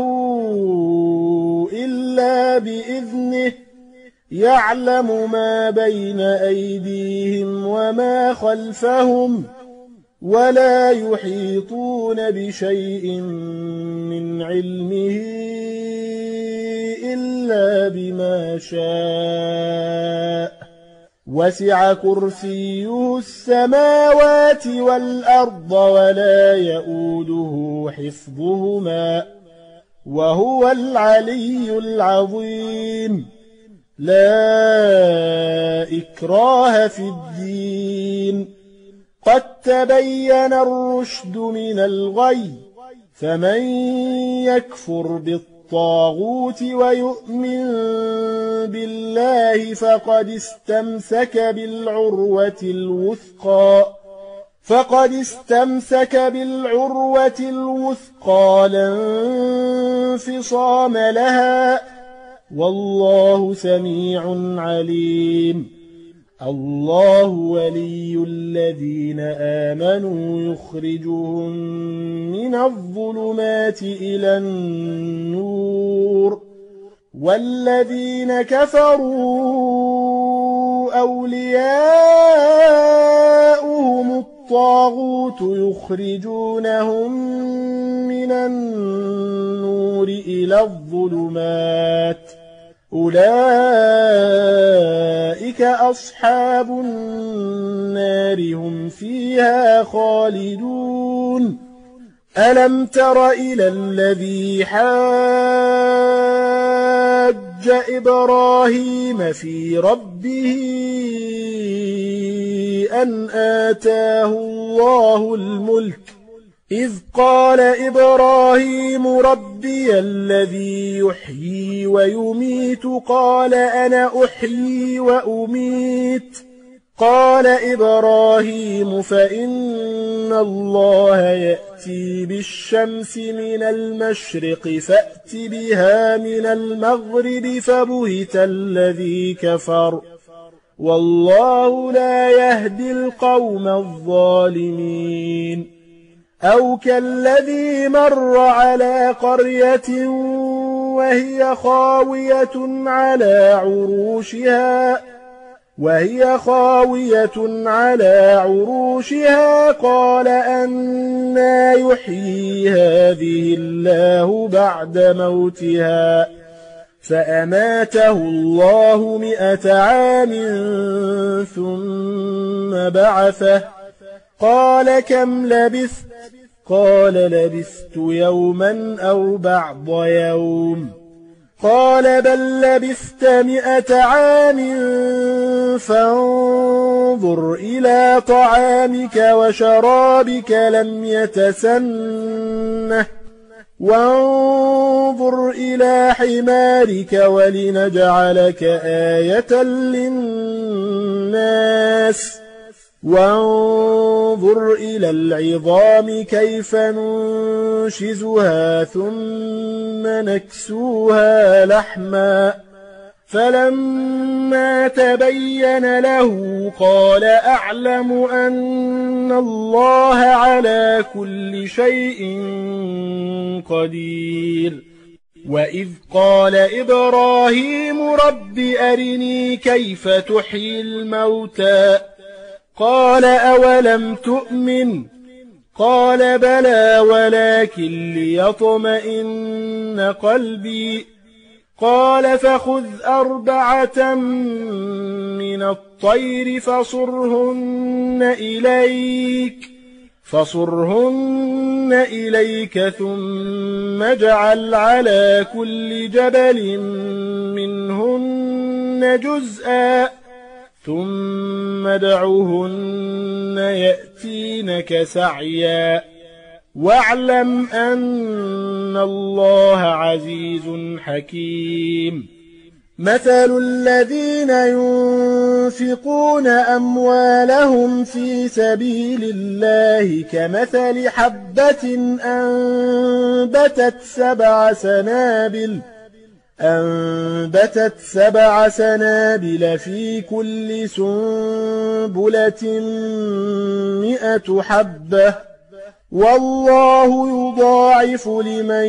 إلا بإذنه يعلم ما بين أيديهم وما خلفهم ولا يحيطون بشيء من علمه إلا بما شاء وسع كرسيه السماوات والأرض ولا يؤوده حفظهما وهو العلي العظيم لا إكراه في الدين قد تبين الرشد من الغي فمن يكفر بالطاغوت ويؤمن بالله فقد استمسك بالعروة الوثقى فقد استمسك بالعروة الوثقى لا انفصام لها والله سميع عليم الله ولي الذين آمنوا يخرجهم من الظلمات إلى النور والذين كفروا أولياؤهم الطاغوت يخرجونهم من النور إلى الظلمات أولئك أصحاب النار هم فيها خالدون ألم تر إلى الذي حاج إبراهيم في ربه أن آتاه الله الملك إذ قال إبراهيم ربي الذي يحيي ويميت قال أنا أحيي وأميت قال إبراهيم فإن الله يأتي بالشمس من المشرق فأت بها من المغرب فبهت الذي كفر والله لا يهدي القوم الظالمين أو كالذي مر على قرية وهي خاوية على عروشها وهي خاوية على عروشها قال أنى يحيي هذه الله بعد موتها فأماته الله مئة عام ثم بعثه قال كم لبثت قال لبثت يوما أو بعض يوم قال بل لبثت مئة عام فانظر إلى طعامك وشرابك لم يتسنه وانظر إلى حمارك ولنجعلك آية للناس وانظر إلى العظام كيف ننشزها ثم نكسوها لحما فلما تبين له قال أعلم أن الله على كل شيء قدير وإذ قال إبراهيم رب أرني كيف تحيي الموتى قال أولم تؤمن قال بلى ولكن ليطمئن قلبي قال فخذ أربعة من الطير فصرهن إليك فصرهن إليك ثم اجعل على كل جبل منهن جزءا ثم ادعهن يأتينك سعيا واعلم أن الله عزيز حكيم مثل الذين ينفقون أموالهم في سبيل الله كمثل حبة أنبتت سبع سنابل أنبتت سبع سنابل في كل سنبلة مئة حبة والله يضاعف لمن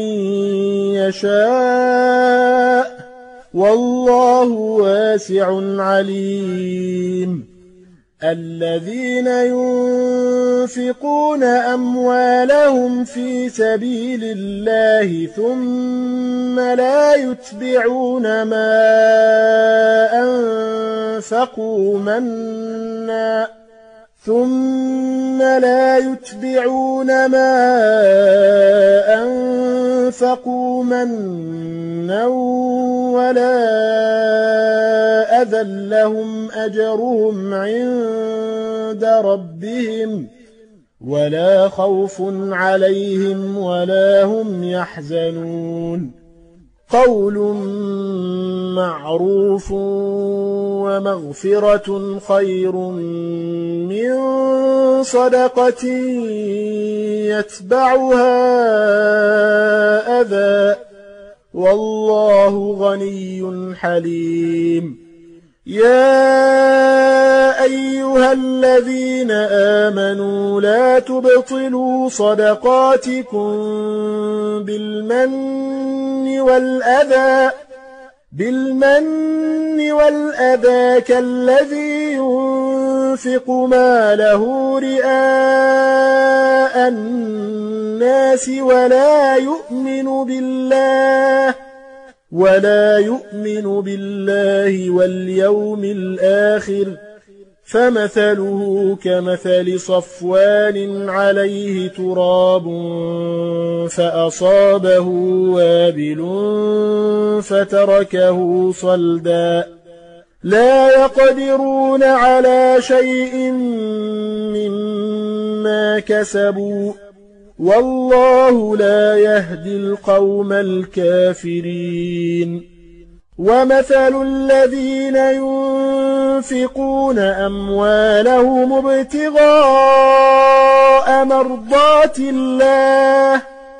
يشاء والله واسع عليم الذين ينفقون أموالهم في سبيل الله ثم لا يتبعون ما أنفقوا منا ثم لا يتبعون ما أنفقوا منا ولا أذى لهم أجرهم عند ربهم ولا خوف عليهم ولا هم يحزنون قول معروف ومغفرة خير من صدقة يتبعها أذى والله غني حليم يا أيها الذين آمنوا لا تبطلوا صدقاتكم بالمن والأذى بالمن والأذى كالذي ينفق ماله رئاء الناس ولا يؤمن بالله ولا يؤمن بالله واليوم الآخر فمثله كمثل صفوان عليه تراب فأصابه وابل فتركه صلدا لا يقدرون على شيء مما كسبوا والله لا يهدي القوم الكافرين ومثل الذين ينفقون أموالهم ابتغاء مرضات الله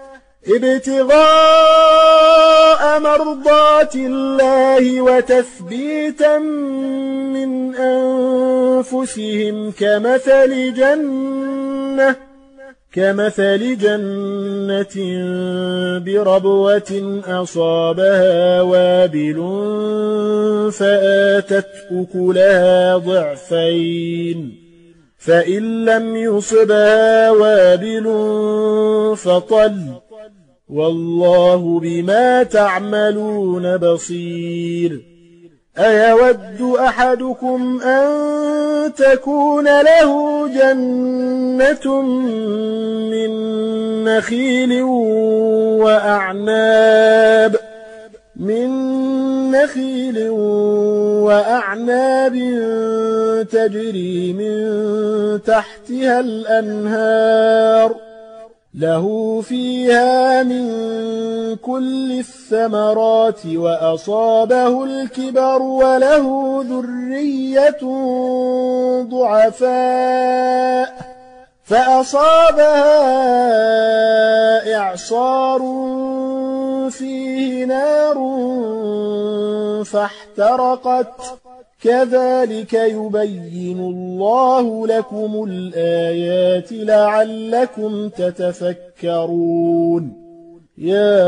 ابتغاء مرضات الله وتثبيتا من أنفسهم كمثل جنة كمثل جنة بربوة أصابها وابل فآتت أكلها ضعفين فإن لم يصبها وابل فطل والله بما تعملون بصير أيود أحدكم أن تكون له جنة من نخيل وأعناب من نخيل وأعناب تجري من تحتها الأنهار له فيها من كل الثمرات وأصابه الكبر وله ذرية ضعفاء فأصابها إعصار فيه نار فاحترقت كذلك يبين الله لكم الآيات لعلكم تتفكرون يا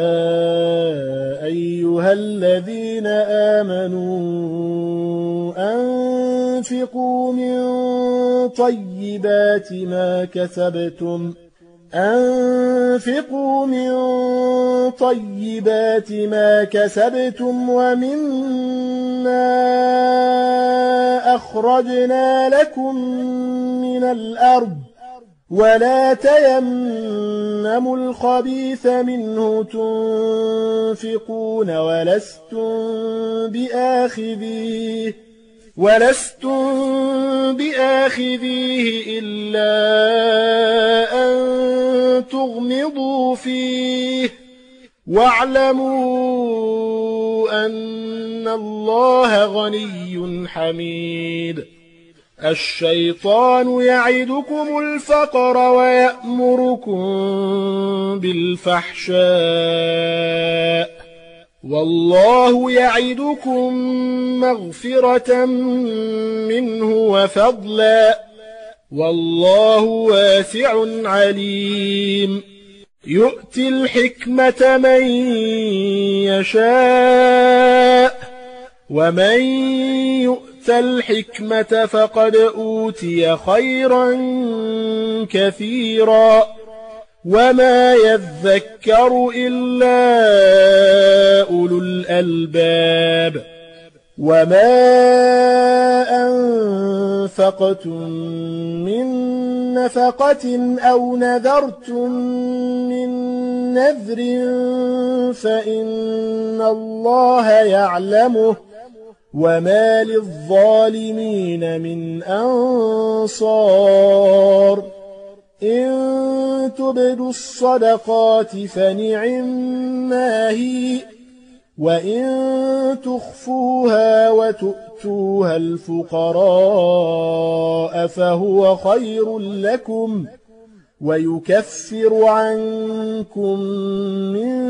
أيها الذين آمنوا أنفقوا من طيبات ما كسبتم أنفقوا من طيبات ما كسبتم ومما أخرجنا لكم من الأرض ولا تيمموا الخبيث منه تنفقون ولستم بآخذيه ولستم بآخذيه إلا أن تغمضوا فيه واعلموا أن الله غني حميد الشيطان يعدكم الفقر ويأمركم بالفحشاء والله يعدكم مغفرة منه وفضلا والله واسع عليم يؤتي الحكمة من يشاء ومن يؤت الحكمة فقد أوتي خيرا كثيرا وما يذكر إلا أولو الألباب وما أنفقتم من نفقة أو نذرتم من نذر فإن الله يعلمه وما للظالمين من أنصار إن تبدوا الصدقات فنعما هي وإن تخفوها وتؤتوها الفقراء فهو خير لكم ويكفر عنكم من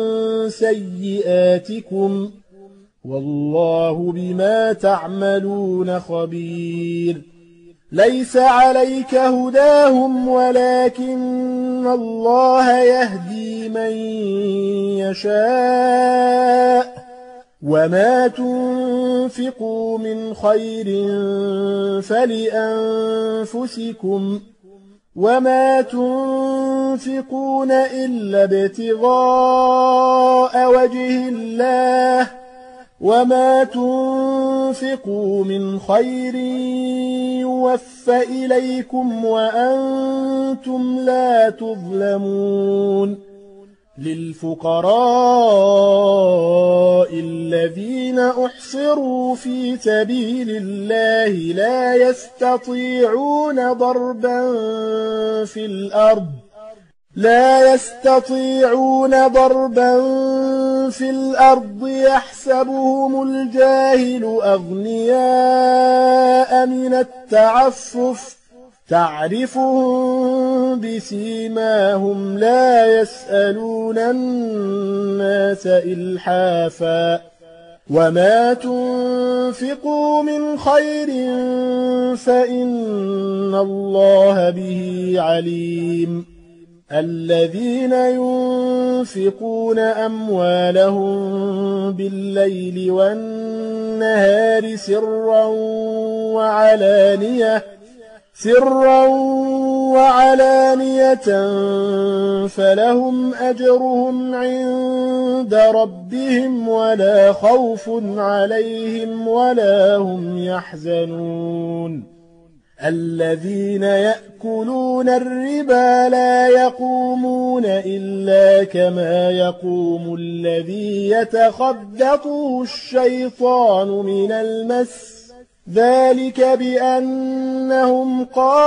سيئاتكم والله بما تعملون خبير ليس عليك هداهم ولكن الله يهدي من يشاء وما تنفقوا من خير فلأنفسكم وما تنفقون إلا ابتغاء وجه الله وما تنفقوا من خير يوفى إليكم وأنتم لا تظلمون للفقراء الذين أحصروا في سبيل الله لا يستطيعون ضربا في الأرض لا يستطيعون ضربا في الأرض يحسبهم الجاهل أغنياء من التعفف تعرفهم بسيماهم لا يسألون الناس إلحافا وما تنفقوا من خير فإن الله به عليم الذين ينفقون أموالهم بالليل والنهار سرا وعلانية سرا وعلانية فلهم أجرهم عند ربهم ولا خوف عليهم ولا هم يحزنون الذين يأكلون الربا لا يقومون إلا كما يقوم الذي يتخبطه الشيطان من المس ذلك بأنهم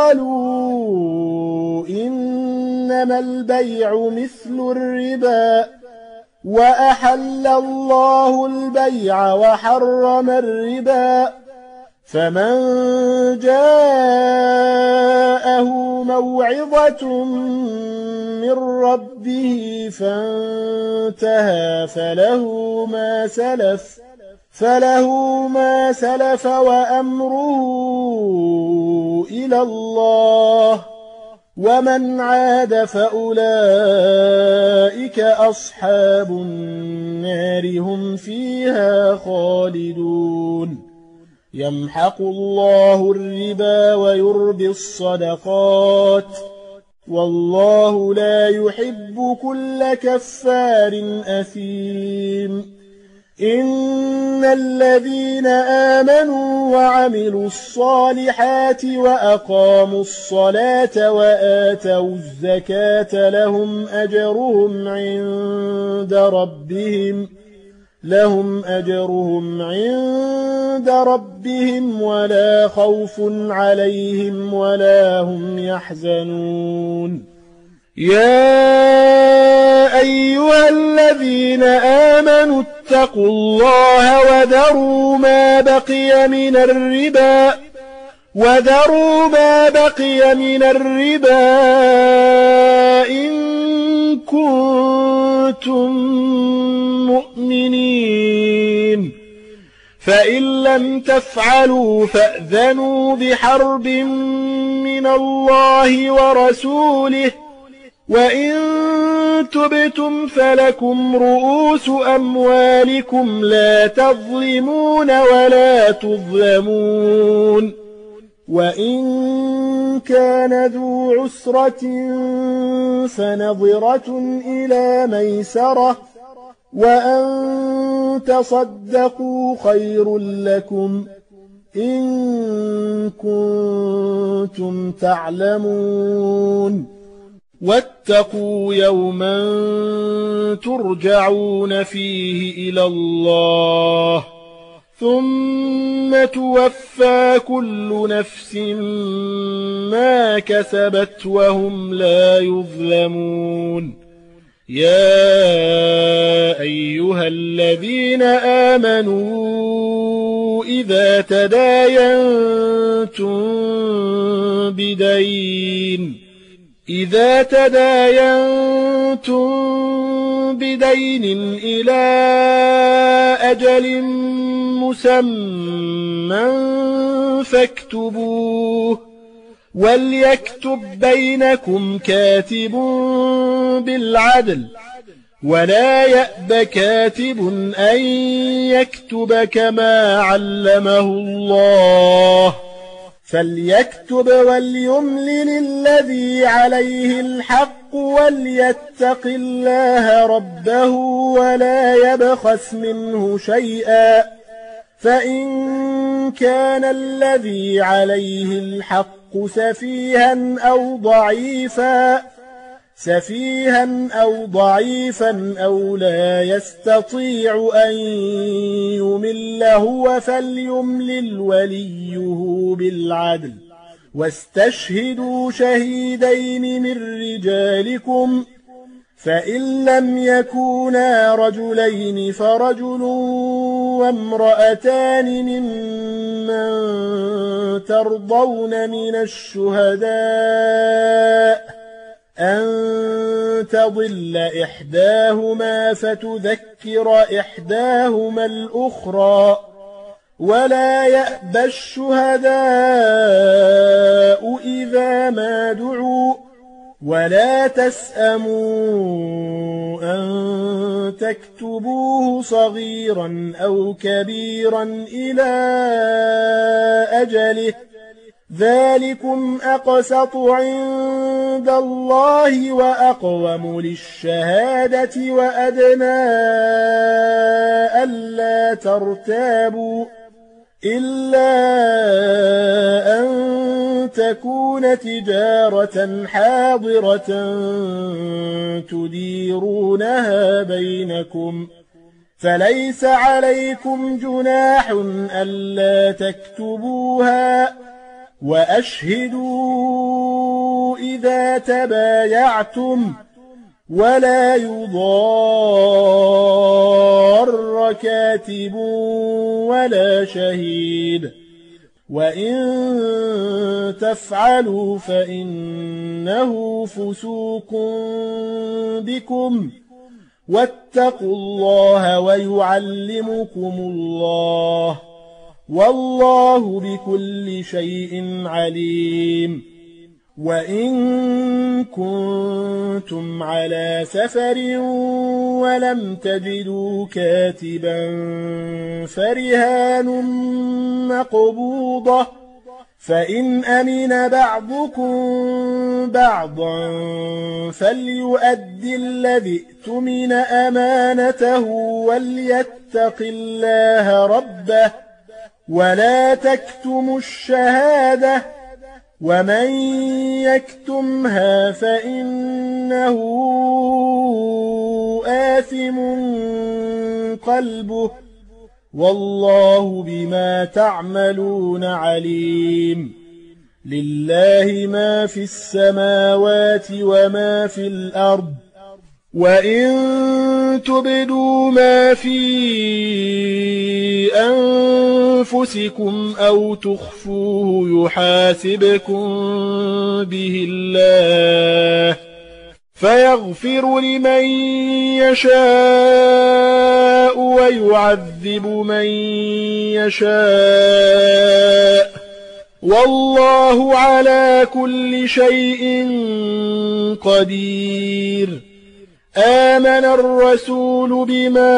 قالوا إنما البيع مثل الربا وأحل الله البيع وحرم الربا فمن جاءه موعظة من ربه فانتهى فله ما سلف فله ما سلف وأمره إلى الله ومن عاد فأولئك أصحاب النار هم فيها خالدون يمحق الله الربا ويربي الصدقات والله لا يحب كل كفار أثيم إن الذين آمنوا وعملوا الصالحات وأقاموا الصلاة وآتوا الزكاة لهم أجرهم عند ربهم لهم أجرهم عند ربهم ولا خوف عليهم ولا هم يحزنون يا أيها الذين آمنوا اتقوا الله وذروا ما بقي من الربا وذروا ما بقي من الربا إن كنتم مؤمنين فإن لم تفعلوا فأذنوا بحرب من الله ورسوله وإن تبتم فلكم رؤوس أموالكم لا تظلمون ولا تظلمون وإن كان ذو عسرة فنظرة إلى ميسرة وأن تصدقوا خير لكم إن كنتم تعلمون واتقوا يوما ترجعون فيه إلى الله ثم توفى كل نفس ما كسبت وهم لا يظلمون يا أيها الذين آمنوا إذا تداينتم بدين إذا تداينتم بدين إلى أجل مسمى فاكتبوه وليكتب بينكم كاتب بالعدل ولا يأب كاتب أن يكتب كما علمه الله فليكتب وليملل الذي عليه الحق وليتق الله ربه ولا يبخس منه شيئا فإن كان الذي عليه الحق سفيها أو ضعيفا سفيها أو ضعيفا أو لا يستطيع أن يمل هو فليملل وليه بالعدل واستشهدوا شهيدين من رجالكم فإن لم يكونا رجلين فرجل وامرأتان ممن ترضون من الشهداء أن تضل إحداهما فتذكر إحداهما الأخرى ولا يأبى الشهداء إذا ما دعوا ولا تسأموا أن تكتبوه صغيرا أو كبيرا إلى أجله ذلكم أقسط عند الله وأقوم للشهادة وأدنى ألا ترتابوا إلا أن تكون تجارة حاضرة تديرونها بينكم فليس عليكم جناح ألا تكتبوها وأشهدوا إذا تبايعتم ولا يضار كاتب ولا شهيد وإن تفعلوا فإنه فسوق بكم واتقوا الله ويعلمكم الله والله بكل شيء عليم وإن كنتم على سفر ولم تجدوا كاتبا فرهان مقبوضة فإن أمن بعضكم بعضا فليؤدي الذي اؤتمن أمانته وليتق الله ربه ولا تكتموا الشهادة ومن يكتمها فإنه آثم قلبه والله بما تعملون عليم لله ما في السماوات وما في الأرض وإن تبدوا ما في أنفسكم أو تخفوه يحاسبكم به الله فيغفر لمن يشاء ويعذب من يشاء والله على كل شيء قدير آمن الرسول بما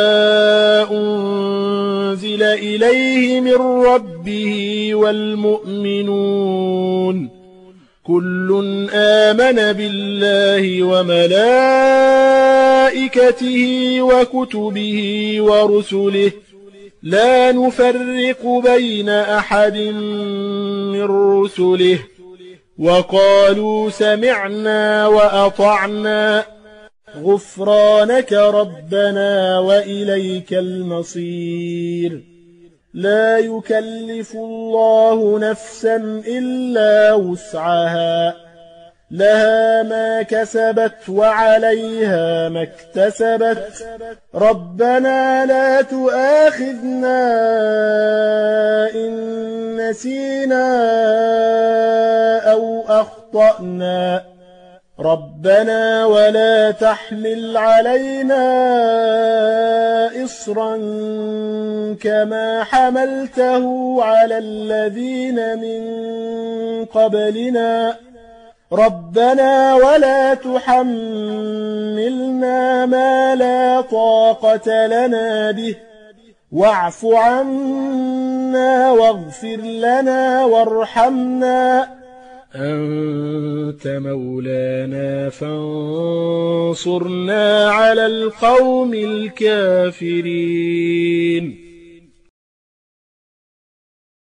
أنزل إليه من ربه والمؤمنون كل آمن بالله وملائكته وكتبه ورسله لا نفرق بين أحد من رسله وقالوا سمعنا وأطعنا غفرانك ربنا وإليك المصير لا يكلف الله نفسا إلا وسعها لها ما كسبت وعليها ما اكتسبت ربنا لا تؤاخذنا إن نسينا أو أخطأنا ربنا ولا تحمل علينا إصرا كما حملته على الذين من قبلنا ربنا ولا تحملنا ما لا طاقة لنا به واعف عنا واغفر لنا وارحمنا أنت مولانا فانصرنا على القوم الكافرين